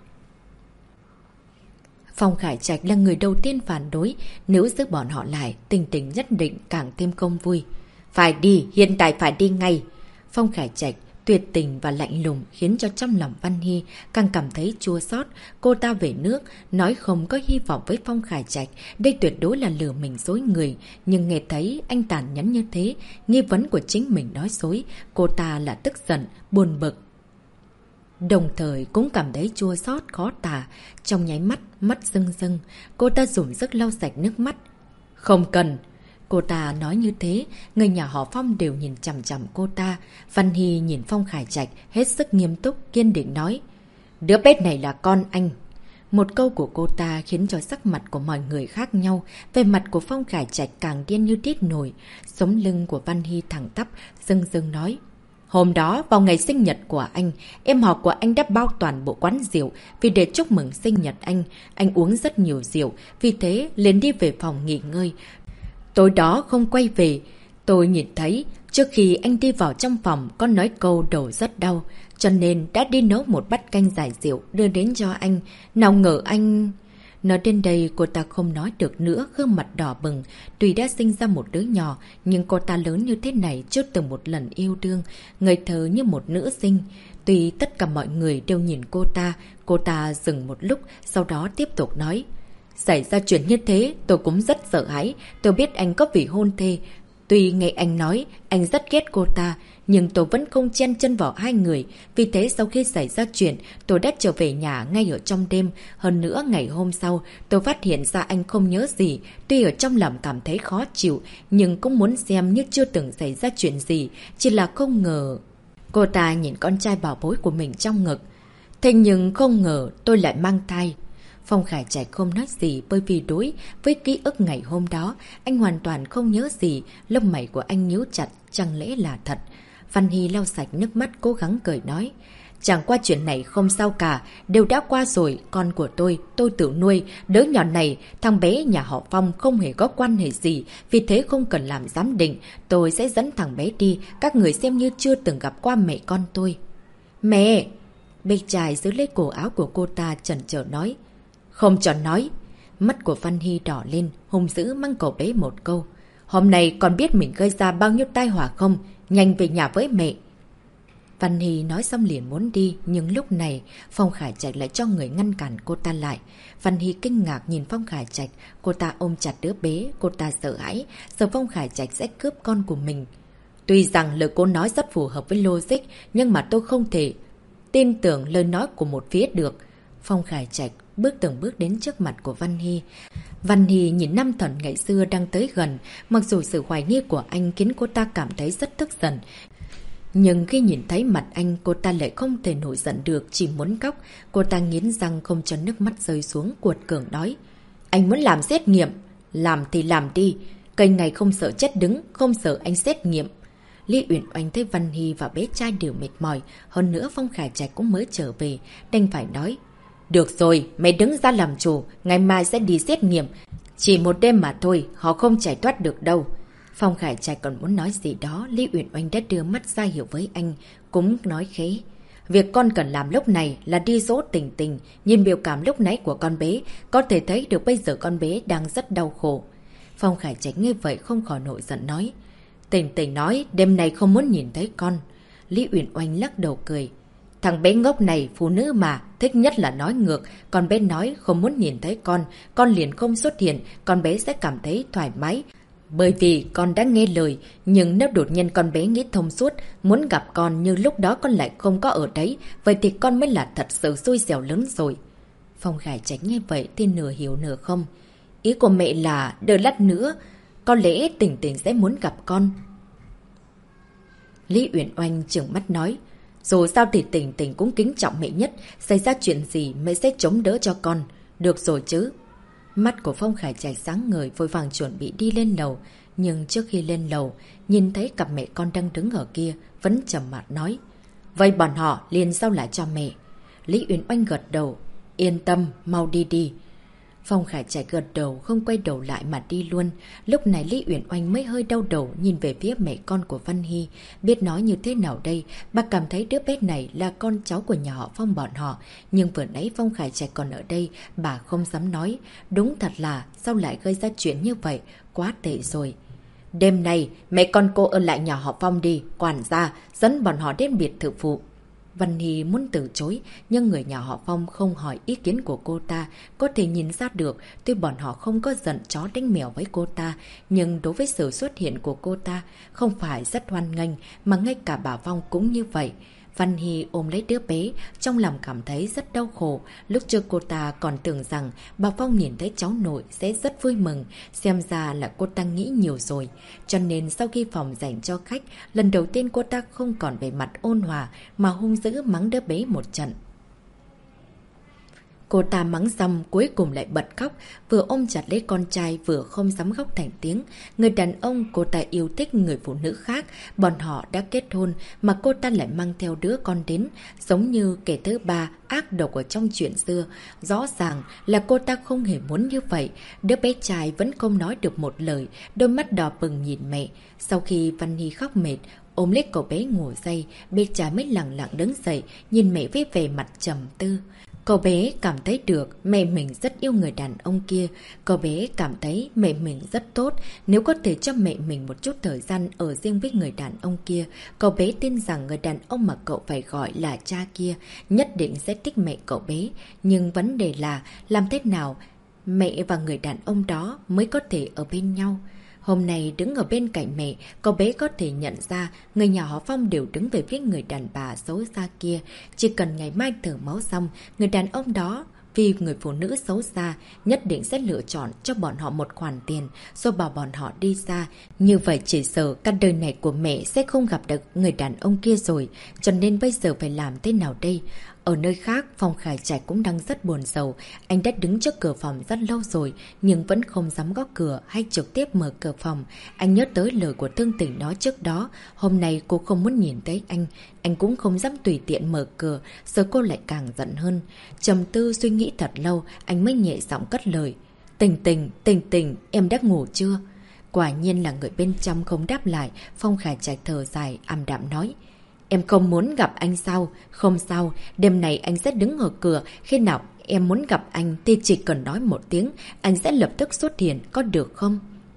Speaker 1: Phong Khải Trạch là người đầu tiên phản đối, nếu giữ bọn họ lại, Tình Tình nhất định càng thêm không vui. Phải đi, hiện tại phải đi ngay. Phong Khải Trạch tuyệt tình và lạnh lùng khiến cho trong lòng Văn Hy càng cảm thấy chua xót. Cô ta về nước, nói không có hy vọng với Phong Khải Trạch, đây tuyệt đối là lừa mình dối người. Nhưng nghe thấy anh tàn nhẫn như thế, nghi vấn của chính mình nói dối, cô ta là tức giận, buồn bực. Đồng thời cũng cảm thấy chua xót khó tả, trong nháy mắt, mắt rưng rưng. Cô ta dùng sức lau sạch nước mắt. Không cần. Cô ta nói như thế, người nhà họ Phong đều nhìn chằm chằm cô ta. Văn Hy nhìn Phong Khải Trạch hết sức nghiêm túc, kiên định nói. Đứa bé này là con anh. Một câu của cô ta khiến cho sắc mặt của mọi người khác nhau. Về mặt của Phong Khải Trạch càng điên như đít nổi. Sống lưng của Văn Hy thẳng tắp, rưng rưng nói. Hôm đó, vào ngày sinh nhật của anh, em họ của anh đã bao toàn bộ quán rượu vì để chúc mừng sinh nhật anh. Anh uống rất nhiều rượu, vì thế liền đi về phòng nghỉ ngơi. Tối đó không quay về, tôi nhìn thấy trước khi anh đi vào trong phòng có nói câu đầu rất đau, cho nên đã đi nấu một bát canh giải rượu đưa đến cho anh. Nào ngờ anh... Nói đến đây cô ta không nói được nữa, gương mặt đỏ bừng. Tuy đã sinh ra một đứa nhỏ, nhưng cô ta lớn như thế này chưa từng một lần yêu đương, ngây thơ như một nữ sinh. Tuy tất cả mọi người đều nhìn cô ta dừng một lúc, sau đó tiếp tục nói. Xảy ra chuyện như thế, tôi cũng rất sợ hãi. Tôi biết anh có vị hôn thê. Tuy nghe anh nói, anh rất ghét cô ta, nhưng tôi vẫn không chen chân vào hai người. Vì thế sau khi xảy ra chuyện, tôi đã trở về nhà ngay ở trong đêm. Hơn nữa ngày hôm sau, tôi phát hiện ra anh không nhớ gì. Tuy ở trong lòng cảm thấy khó chịu, nhưng cũng muốn xem như chưa từng xảy ra chuyện gì. Chỉ là không ngờ... Cô ta nhìn con trai bảo bối của mình trong ngực. Thế nhưng không ngờ tôi lại mang thai. Phong Khải Trạch không nói gì bởi vì đối với ký ức ngày hôm đó, anh hoàn toàn không nhớ gì, lông mày của anh nhíu chặt, chẳng lẽ là thật. Văn Hy lau sạch nước mắt cố gắng cười nói. Chẳng qua chuyện này không sao cả, đều đã qua rồi, con của tôi tự nuôi, đứa nhỏ này, thằng bé nhà họ Phong không hề có quan hệ gì, vì thế không cần làm giám định, tôi sẽ dẫn thằng bé đi, các người xem như chưa từng gặp qua mẹ con tôi. Mẹ! Bích trai giữ lấy cổ áo của cô ta chần chờ nói. Không cho nói. Mắt của Văn Hy đỏ lên, hung dữ mang cậu bé một câu. Hôm nay còn biết mình gây ra bao nhiêu tai họa không? Nhanh về nhà với mẹ. Văn Hy nói xong liền muốn đi, nhưng lúc này Phong Khải Trạch lại cho người ngăn cản cô ta lại. Văn Hy kinh ngạc nhìn Phong Khải Trạch, cô ta ôm chặt đứa bé, cô ta sợ hãi, sợ Phong Khải Trạch sẽ cướp con của mình. Tuy rằng lời cô nói rất phù hợp với logic, nhưng mà tôi không thể tin tưởng lời nói của một phía được. Phong Khải Trạch bước từng bước đến trước mặt của Văn Hy. Văn Hy nhìn nam thần ngày xưa đang tới gần, mặc dù sự hoài nghi của anh khiến cô ta cảm thấy rất tức giận. Nhưng khi nhìn thấy mặt anh, cô ta lại không thể nổi giận được, chỉ muốn khóc. Cô ta nghiến răng không cho nước mắt rơi xuống, cuột cường nói. Anh muốn làm xét nghiệm, làm thì làm đi. Cây này không sợ chết đứng, không sợ anh xét nghiệm. Lý Uyển Oanh thấy Văn Hy và bé trai đều mệt mỏi, hơn nữa Phong Khải Trạch cũng mới trở về, đành phải nói. Được rồi, mày đứng ra làm chủ, ngày mai sẽ đi xét nghiệm. Chỉ một đêm mà thôi, họ không chạy thoát được đâu. Phong Khải Trạch còn muốn nói gì đó, Lý Uyển Oanh đã đưa mắt ra hiểu với anh, cũng nói khẽ. Việc con cần làm lúc này là đi dỗ Tình Tình, nhìn biểu cảm lúc nãy của con bé, có thể thấy được bây giờ con bé đang rất đau khổ. Phong Khải Trạch nghe vậy không khỏi nổi giận nói. Tình Tình nói đêm nay không muốn nhìn thấy con. Lý Uyển Oanh lắc đầu cười. Thằng bé ngốc này, phụ nữ mà, thích nhất là nói ngược. Con bé nói không muốn nhìn thấy con liền không xuất hiện, con bé sẽ cảm thấy thoải mái. Bởi vì con đã nghe lời, nhưng nếu đột nhiên con bé nghĩ thông suốt, muốn gặp con nhưng lúc đó con lại không có ở đấy, vậy thì con mới là thật sự xui xẻo lớn rồi. Phong Khải Trạch nghe vậy thì nửa hiểu nửa không. Ý của mẹ là đợi lát nữa, có lẽ Tình Tình sẽ muốn gặp con. Lý Uyển Oanh trừng mắt nói. Dù sao thì Tình Tình cũng kính trọng mẹ nhất, xảy ra chuyện gì mẹ sẽ chống đỡ cho con. Được rồi chứ. Mắt của Phong Khải Trạch sáng ngời vội vàng chuẩn bị đi lên lầu. Nhưng trước khi lên lầu, nhìn thấy cặp mẹ con đang đứng ở kia, vẫn trầm mặt nói. Vậy bọn họ liền giao lại cho mẹ. Lý Uyển Oanh gật đầu. Yên tâm, mau đi đi. Phong Khải Trạch gật đầu, không quay đầu lại mà đi luôn. Lúc này Lý Uyển Oanh mới hơi đau đầu nhìn về phía mẹ con của Văn Hy. Biết nói như thế nào đây, bà cảm thấy đứa bé này là con cháu của nhà họ Phong bọn họ. Nhưng vừa nãy Phong Khải Trạch còn ở đây, bà không dám nói. Đúng thật là, sao lại gây ra chuyện như vậy? Quá tệ rồi. Đêm nay, mẹ con cô ở lại nhà họ Phong đi, quản gia, dẫn bọn họ đến biệt thự phụ. Văn Hy muốn từ chối, nhưng người nhà họ Phong không hỏi ý kiến của cô ta. Có thể nhìn ra được, tuy bọn họ không có giận chó đánh mèo với cô ta, nhưng đối với sự xuất hiện của cô ta, không phải rất hoan nghênh, mà ngay cả bà Phong cũng như vậy. Văn Hy ôm lấy đứa bé, trong lòng cảm thấy rất đau khổ. Lúc trước cô ta còn tưởng rằng bà Phong nhìn thấy cháu nội sẽ rất vui mừng, xem ra là cô ta nghĩ nhiều rồi. Cho nên sau khi phòng dành cho khách, lần đầu tiên cô ta không còn về mặt ôn hòa mà hung dữ mắng đứa bé một trận. Cô ta mắng xong cuối cùng lại bật khóc, vừa ôm chặt lấy con trai vừa không dám khóc thành tiếng. Người đàn ông cô ta yêu thích người phụ nữ khác, bọn họ đã kết hôn mà cô ta lại mang theo đứa con đến, giống như kẻ thứ ba ác độc ở trong chuyện xưa. Rõ ràng là cô ta không hề muốn như vậy. Đứa bé trai vẫn không nói được một lời, đôi mắt đỏ bừng nhìn mẹ. Sau khi Văn Hy khóc mệt, ôm lấy cậu bé ngủ dậy, bé trai mới lặng lặng đứng dậy, nhìn mẹ với vẻ mặt trầm tư. Cậu bé cảm thấy được mẹ mình rất yêu người đàn ông kia. Cậu bé cảm thấy mẹ mình rất tốt. Nếu có thể cho mẹ mình một chút thời gian ở riêng với người đàn ông kia, cậu bé tin rằng người đàn ông mà cậu phải gọi là cha kia nhất định sẽ thích mẹ cậu bé. Nhưng vấn đề là làm thế nào mẹ và người đàn ông đó mới có thể ở bên nhau? Hôm nay đứng ở bên cạnh mẹ, cậu bé có thể nhận ra người nhà họ Phong đều đứng về phía người đàn bà xấu xa kia. Chỉ cần ngày mai thử máu xong, người đàn ông đó vì người phụ nữ xấu xa nhất định sẽ lựa chọn cho bọn họ một khoản tiền rồi bảo bọn họ đi xa. Như vậy chỉ sợ cả đời này của mẹ sẽ không gặp được người đàn ông kia rồi. Cho nên bây giờ phải làm thế nào đây? Ở nơi khác, Phong Khải Trạch cũng đang rất buồn rầu. Anh đã đứng trước cửa phòng rất lâu rồi, nhưng vẫn không dám gõ cửa hay trực tiếp mở cửa phòng. Anh nhớ tới lời của Thương Tình nói trước đó. Hôm nay cô không muốn nhìn thấy anh cũng không dám tùy tiện mở cửa, giờ cô lại càng giận hơn. Trầm tư suy nghĩ thật lâu, anh mới nhẹ giọng cất lời. Tình Tình, em đã ngủ chưa? Quả nhiên là người bên trong không đáp lại. Phong Khải Trạch thở dài, ảm đạm nói. Em không muốn gặp anh sao? Không sao, đêm này anh sẽ đứng ở cửa. Khi nào em muốn gặp anh thì chỉ cần nói một tiếng, anh sẽ lập tức xuất hiện, có được không?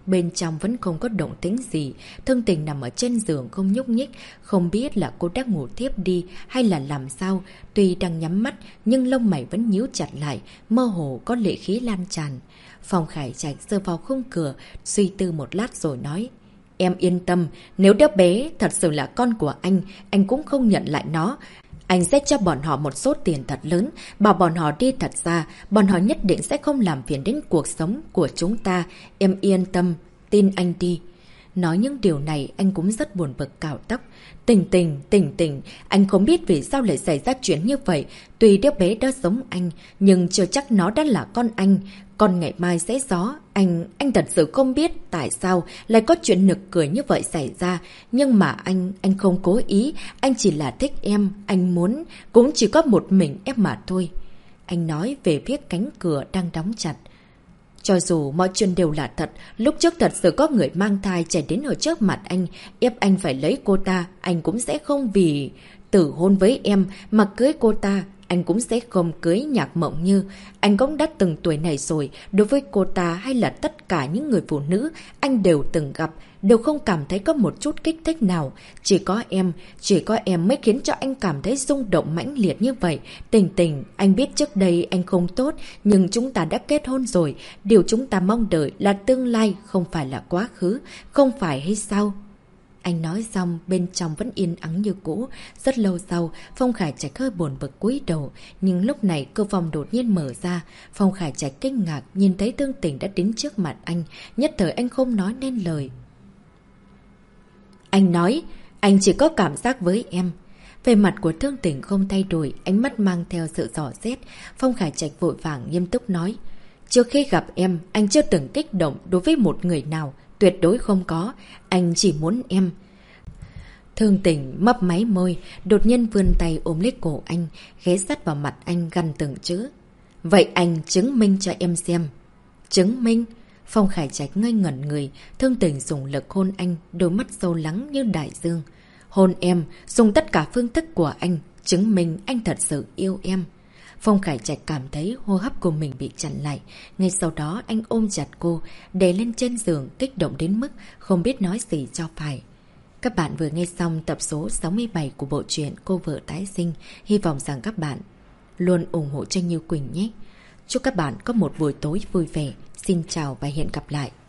Speaker 1: bên trong vẫn không có động tĩnh gì. Thương Tình nằm ở trên giường không nhúc nhích, không biết là cô đã ngủ tiếp đi hay là làm sao. Tuy đang nhắm mắt nhưng lông mày vẫn nhíu chặt lại, mơ hồ có lệ khí lan tràn. Phong Khải Trạch giơ vào khung cửa, suy tư một lát rồi nói: Em yên tâm, nếu đứa bé thật sự là con của anh cũng không nhận lại nó. Anh sẽ cho bọn họ một số tiền thật lớn, bảo bọn họ đi thật xa, bọn họ nhất định sẽ không làm phiền đến cuộc sống của chúng ta. Em yên tâm, tin anh đi. Nói những điều này anh cũng rất buồn bực cạo tóc. Tình, anh không biết vì sao lại xảy ra chuyện như vậy. Tuy đứa bé đã giống anh, nhưng chưa chắc nó đã là con anh. Con ngày mai sẽ gió. Anh thật sự không biết tại sao lại có chuyện nực cười như vậy xảy ra. Nhưng mà anh không cố ý. Anh chỉ là thích em. Anh muốn cũng chỉ có một mình em mà thôi. Anh nói về phía cánh cửa đang đóng chặt. Cho dù mọi chuyện đều là thật, lúc trước thật sự có người mang thai chạy đến ở trước mặt anh, ép anh phải lấy cô ta, anh cũng sẽ không vì tử hôn với em mà cưới cô ta. Anh cũng sẽ không cưới Nhạc Mộng Như. Anh cũng đã từng tuổi này rồi, đối với cô ta hay là tất cả những người phụ nữ anh đều từng gặp, đều không cảm thấy có một chút kích thích nào. Chỉ có em mới khiến cho anh cảm thấy rung động mãnh liệt như vậy. Tình, anh biết trước đây anh không tốt, nhưng chúng ta đã kết hôn rồi. Điều chúng ta mong đợi là tương lai, không phải là quá khứ, không phải hay sao? Anh nói xong, bên trong vẫn yên ắng như cũ. Rất lâu sau, Phong Khải Trạch hơi buồn bực cúi đầu. Nhưng lúc này cửa phòng đột nhiên mở ra. Phong Khải Trạch kinh ngạc, nhìn thấy Thương Tình đã đến trước mặt anh. Nhất thời anh không nói nên lời. Anh nói, anh chỉ có cảm giác với em. Về mặt của Thương Tình không thay đổi, ánh mắt mang theo sự dò xét. Phong Khải Trạch vội vàng nghiêm túc nói. Trước khi gặp em, anh chưa từng kích động đối với một người nào. Tuyệt đối không có, anh chỉ muốn em. Thương Tình mấp máy môi, đột nhiên vươn tay ôm lấy cổ anh, ghé sát vào mặt anh gằn từng chữ. Vậy anh chứng minh cho em xem. Chứng minh? Phong Khải Trạch ngây ngẩn người, Thương Tình dùng lực hôn anh, đôi mắt sâu lắng như đại dương. Hôn em, dùng tất cả phương thức của anh, chứng minh anh thật sự yêu em. Phong Khải Trạch cảm thấy hô hấp của mình bị chặn lại. Ngay sau đó anh ôm chặt cô, đè lên trên giường, kích động đến mức không biết nói gì cho phải. Các bạn vừa nghe xong tập số 67 của bộ truyện Cô Vợ Tái Sinh. Hy vọng rằng các bạn luôn ủng hộ cho Như Quỳnh nhé. Chúc các bạn có một buổi tối vui vẻ. Xin chào và hẹn gặp lại.